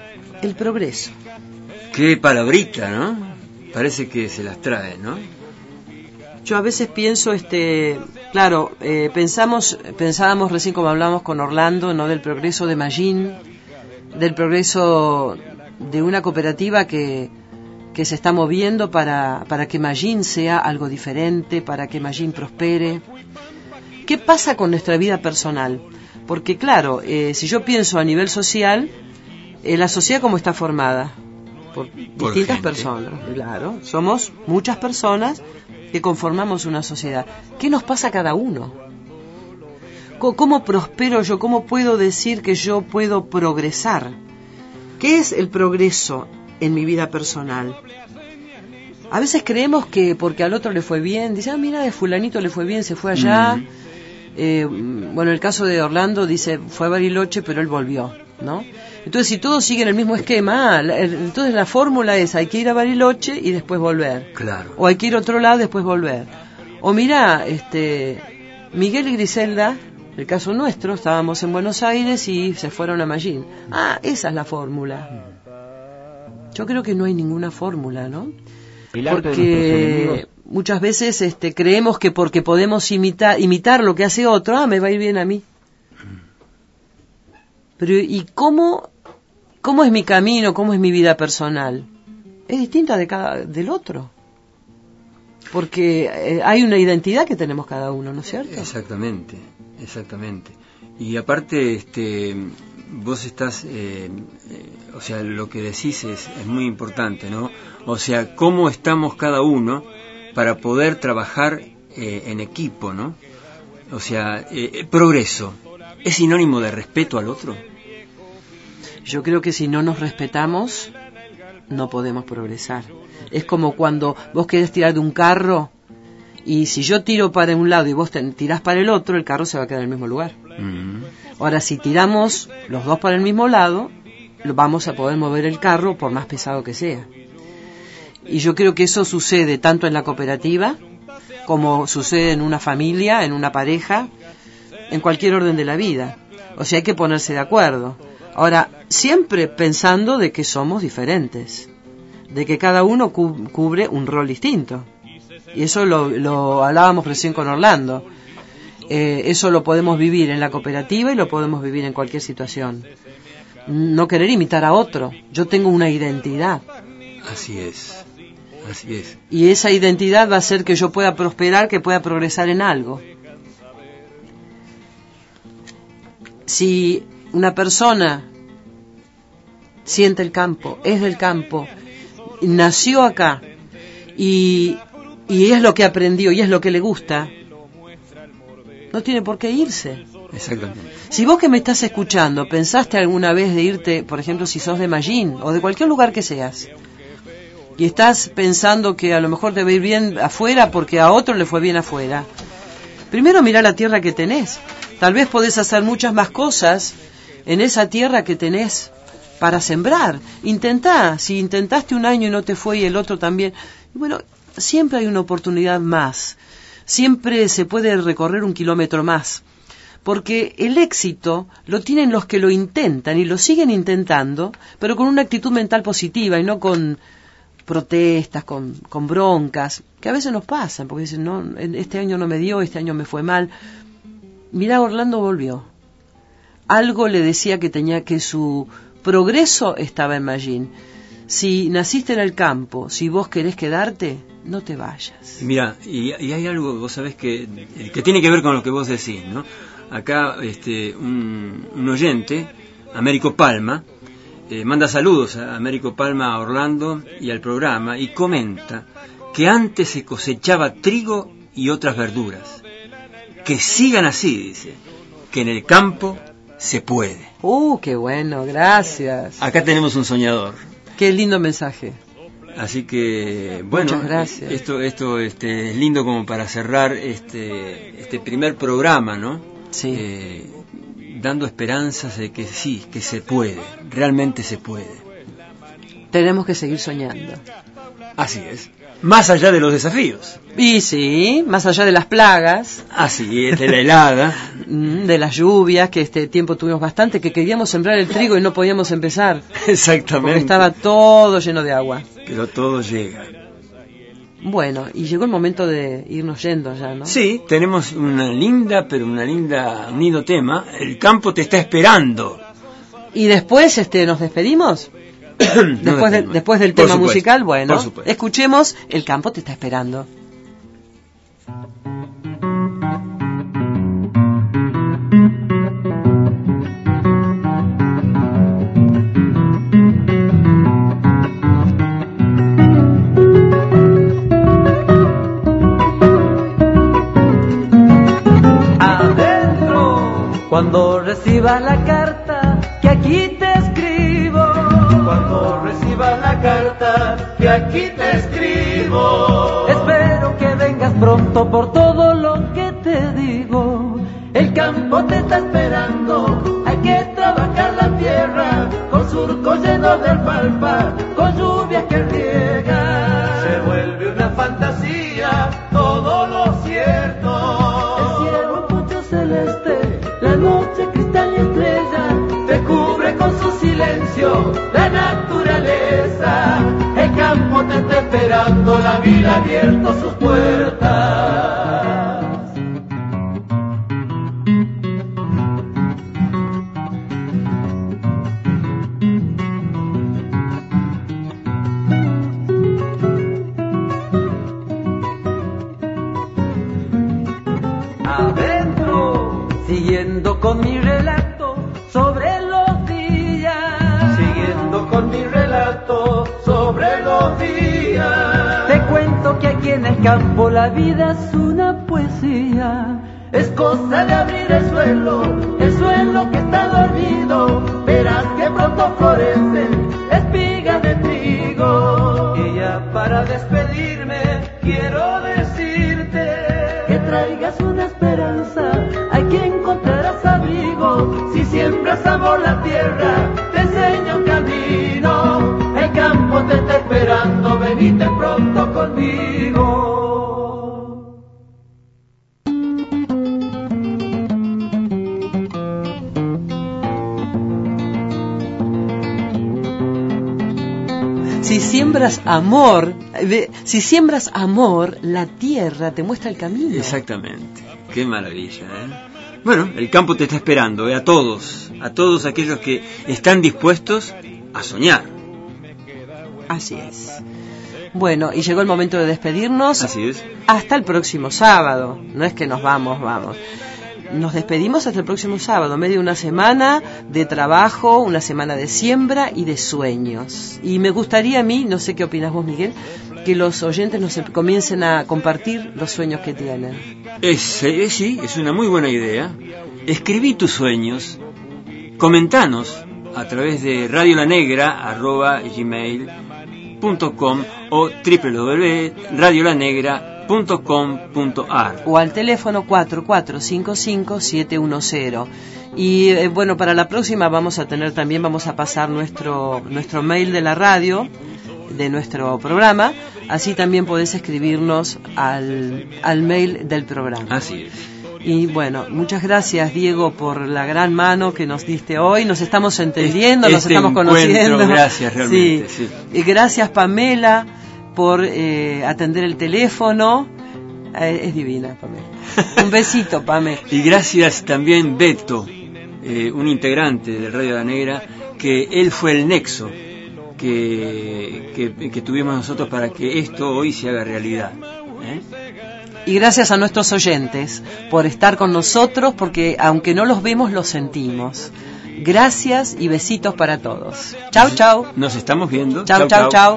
El progreso. Qué palabrita, ¿no? Parece que se las trae, ¿no? Yo a veces pienso, este, claro, eh, pensamos, pensábamos recién como hablamos con Orlando, ¿no? Del progreso de Magín, del progreso de una cooperativa que, que se está moviendo para, para que Magín sea algo diferente, para que Magín prospere. ¿Qué pasa con nuestra vida personal? Porque claro, eh, si yo pienso a nivel social, eh, la sociedad como está formada por, por distintas gente. personas, claro, somos muchas personas que conformamos una sociedad. ¿Qué nos pasa a cada uno? ¿Cómo, cómo prospero yo? ¿Cómo puedo decir que yo puedo progresar? ¿Qué es el progreso en mi vida personal? A veces creemos que porque al otro le fue bien, dice, ah, mira, de fulanito le fue bien, se fue allá. Mm. Eh, bueno, el caso de Orlando dice, fue a Bariloche, pero él volvió, ¿no? Entonces, si todos siguen el mismo esquema, ah, la, el, entonces la fórmula es, hay que ir a Bariloche y después volver. Claro. O hay que ir a otro lado y después volver. O mira, este, Miguel y Griselda, el caso nuestro, estábamos en Buenos Aires y se fueron a Magín. Ah, esa es la fórmula. Yo creo que no hay ninguna fórmula, ¿no? Porque muchas veces este, creemos que porque podemos imitar, imitar lo que hace otro, ah, me va a ir bien a mí. Pero ¿y cómo, cómo es mi camino, cómo es mi vida personal? Es distinta de cada, del otro. Porque eh, hay una identidad que tenemos cada uno, ¿no es cierto? Exactamente, exactamente. Y aparte, este, vos estás, eh, eh, o sea, lo que decís es, es muy importante, ¿no? O sea, cómo estamos cada uno para poder trabajar eh, en equipo, ¿no? O sea, eh, progreso, ¿es sinónimo de respeto al otro? Yo creo que si no nos respetamos, no podemos progresar. Es como cuando vos querés tirar de un carro y si yo tiro para un lado y vos te tirás para el otro, el carro se va a quedar en el mismo lugar. Mm. Ahora, si tiramos los dos para el mismo lado, vamos a poder mover el carro por más pesado que sea. Y yo creo que eso sucede tanto en la cooperativa como sucede en una familia, en una pareja, en cualquier orden de la vida. O sea, hay que ponerse de acuerdo. Ahora, siempre pensando de que somos diferentes, de que cada uno cu- cubre un rol distinto. Y eso lo, lo hablábamos recién con Orlando. Eh, eso lo podemos vivir en la cooperativa y lo podemos vivir en cualquier situación. No querer imitar a otro. Yo tengo una identidad. Así es, así es. Y esa identidad va a hacer que yo pueda prosperar, que pueda progresar en algo. Si una persona siente el campo, es del campo, nació acá y, y es lo que aprendió y es lo que le gusta, no tiene por qué irse. Exactamente. Si vos que me estás escuchando pensaste alguna vez de irte, por ejemplo, si sos de Magín o de cualquier lugar que seas, y estás pensando que a lo mejor te va a ir bien afuera porque a otro le fue bien afuera, primero mirá la tierra que tenés. Tal vez podés hacer muchas más cosas en esa tierra que tenés para sembrar. Intentá, si intentaste un año y no te fue y el otro también, bueno, siempre hay una oportunidad más, siempre se puede recorrer un kilómetro más, porque el éxito lo tienen los que lo intentan y lo siguen intentando, pero con una actitud mental positiva y no con protestas, con, con broncas, que a veces nos pasan, porque dicen, no, este año no me dio, este año me fue mal. Mirá, Orlando volvió. Algo le decía que tenía que su progreso estaba en Magín. Si naciste en el campo, si vos querés quedarte, no te vayas. Mira, y, y hay algo, vos sabés, que, que tiene que ver con lo que vos decís, ¿no? Acá este, un, un oyente, Américo Palma, eh, manda saludos a Américo Palma, a Orlando y al programa, y comenta que antes se cosechaba trigo y otras verduras. Que sigan así, dice, que en el campo se puede. ¡Uh, qué bueno! Gracias. Acá tenemos un soñador. Qué lindo mensaje. Así que, bueno, muchas gracias. Esto, esto este, es lindo como para cerrar este, este primer programa, ¿no? Sí. Eh, dando esperanzas de que sí, que se puede, realmente se puede. Tenemos que seguir soñando. Así es. más allá de los desafíos. Y sí, más allá de las plagas. Así es, de la helada. De las lluvias, que este tiempo tuvimos bastante, que queríamos sembrar el trigo y no podíamos empezar. Exactamente. Porque estaba todo lleno de agua. Pero todo llega. Bueno, y llegó el momento de irnos yendo ya, ¿no? Sí, tenemos una linda, pero una linda, un lindo tema. El campo te está esperando. Y después, este, ¿nos despedimos? después, de, después del Por tema supuesto, musical, bueno, por supuesto. Escuchemos El campo te está esperando. Adentro, cuando recibas la carta que aquí te escribo, cuando recibas la carta que aquí te escribo, espero que vengas pronto por todo lo que te digo. El campo te está esperando, hay que trabajar la tierra, con surcos llenos de alfalfa, con lluvia que riega. Se vuelve una fantasía todo lo cierto. El cielo mucho celeste, la noche cristal y estrella, te cubre con su silencio la naturaleza. El campo te está esperando, la vida ha abierto sus puertas. Adentro, siguiendo con mi relato sobre los días, siguiendo con mi relato sobre los días, te cuento que aquí en el campo la vida es una poesía. Es cosa de abrir el suelo, el suelo que está dormido, verás que pronto florecen espigas de trigo. Y ya para despedirme quiero decirte que traigas una esperanza, aquí encontrarás abrigo. Si siembras amor la tierra, te enseña un camino. El campo te está esperando, venite pronto conmigo. Si siembras amor, si siembras amor, la tierra te muestra el camino. Exactamente. Qué maravilla, ¿eh? Bueno, el campo te está esperando, ¿eh? A todos, a todos aquellos que están dispuestos a soñar. Así es. Bueno, y llegó el momento de despedirnos. Así es. Hasta el próximo sábado. No es que nos vamos, vamos. Nos despedimos hasta el próximo sábado, medio de una semana de trabajo, una semana de siembra y de sueños. Y me gustaría a mí, no sé qué opinas vos, Miguel, que los oyentes nos comiencen a compartir los sueños que tienen. Es, eh, sí, es una muy buena idea. Escribí tus sueños, comentanos a través de radiolanegra arroba gmail punto com o doble u doble u doble u punto radio la negra punto com punto a r o al teléfono cuatro cuatro cinco cinco siete uno cero. Y eh, bueno, para la próxima vamos a tener también, vamos a pasar nuestro nuestro mail de la radio, de nuestro programa, así también podés escribirnos al, al mail del programa. Así es. Y bueno, muchas gracias, Diego, por la gran mano que nos diste hoy. Nos estamos entendiendo, este nos estamos conociendo. Gracias, realmente. Sí. Sí. Y gracias, Pamela, por eh, atender el teléfono. Eh, es divina, Pamela. Un besito, Pamela. Y gracias también, Beto, eh, un integrante del Radio La Negra, que él fue el nexo que, que, que tuvimos nosotros para que esto hoy se haga realidad. ¿Eh? Y gracias a nuestros oyentes por estar con nosotros, porque aunque no los vemos, los sentimos. Gracias y besitos para todos. Chau, chau. Nos estamos viendo. Chau, chau, chau.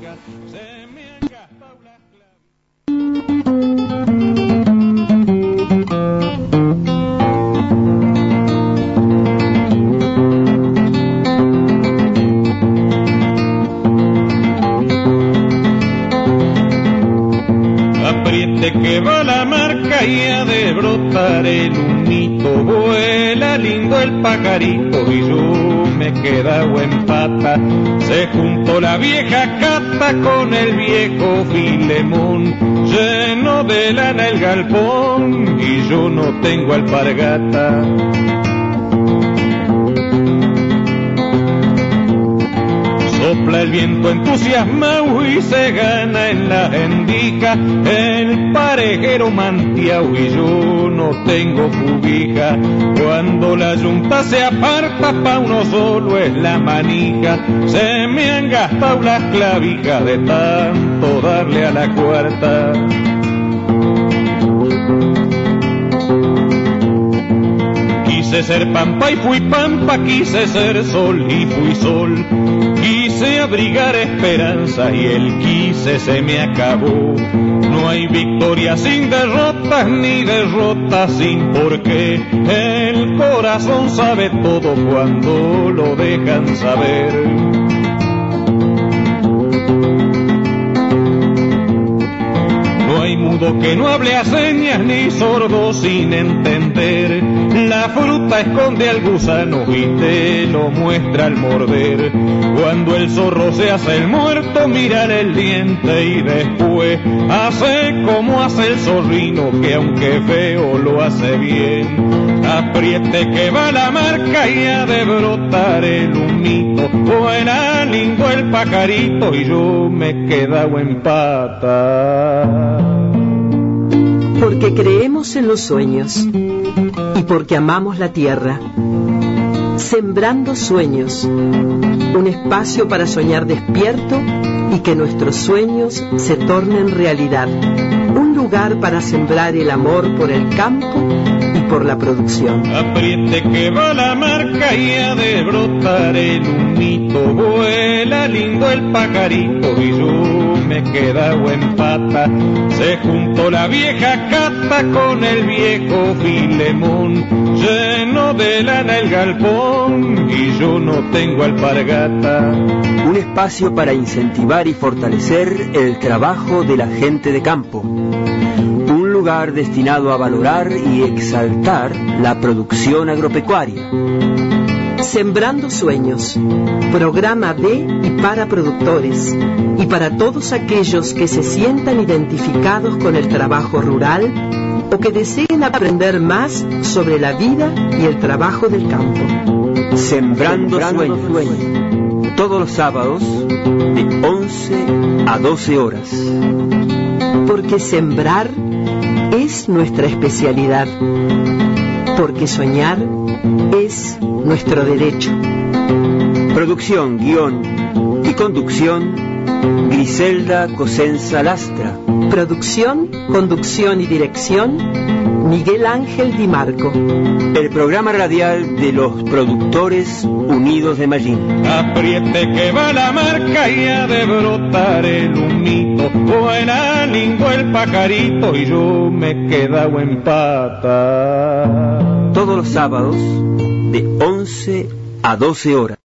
Apriete que va la marca y ha de brotar el humito. Vuela lindo el pajarito y yo me queda en pata. Se juntó la vieja cata cata con el viejo Filemón, lleno de lana el galpón y yo no tengo alpargata. Sopla el viento entusiasmado y se gana en la endija el parejero mantiao y yo no tengo cubija. Cuando la yunta se aparta pa' uno solo es la manija, se me han gastado las clavijas de tanto darle a la cuarta. Quise ser pampa y fui pampa, quise ser sol y fui sol, quise abrigar esperanza y el quise se me acabó. No hay victoria sin derrotas ni derrota sin porqué, el corazón sabe todo cuando lo dejan saber. No hay mudo que no hable a señas ni sordo sin entender, la fruta esconde al gusano y te lo muestra al morder. Cuando el zorro se hace el muerto, mira el diente y después hace como hace el zorrino, que aunque feo lo hace bien. Apriete que va la marca y ha de brotar el humito, vuela lindo el pajarito y yo me he quedado en pata. Porque creemos en los sueños y porque amamos la tierra. Sembrando sueños, un espacio para soñar despierto y que nuestros sueños se tornen realidad. Un lugar para sembrar el amor por el campo y por la producción. Apriete que va la marca y ha de brotar el humito, vuela lindo el pajarito y yo me he quedado en pata. Se juntó la vieja cata con el viejo Filemón, lleno de lana el galpón y yo no tengo alpargata. Un espacio para incentivar y fortalecer el trabajo de la gente de campo. Un lugar destinado a valorar y exaltar la producción agropecuaria. Sembrando Sueños, programa de y para productores y para todos aquellos que se sientan identificados con el trabajo rural o que deseen aprender más sobre la vida y el trabajo del campo. Sembrando, Sembrando sueños. sueños, todos los sábados de once a doce horas. Porque sembrar es nuestra especialidad, porque soñar es nuestro derecho. Producción, guión y conducción, Griselda Cosenza Lastra. Producción, conducción y dirección, Miguel Ángel Di Marco. El programa radial de los productores unidos de Mallín. Apriete que va la marca y ha de brotar el humito, vuela lindo el pajarito y yo me he quedado en pata. Todos los sábados de once a doce horas.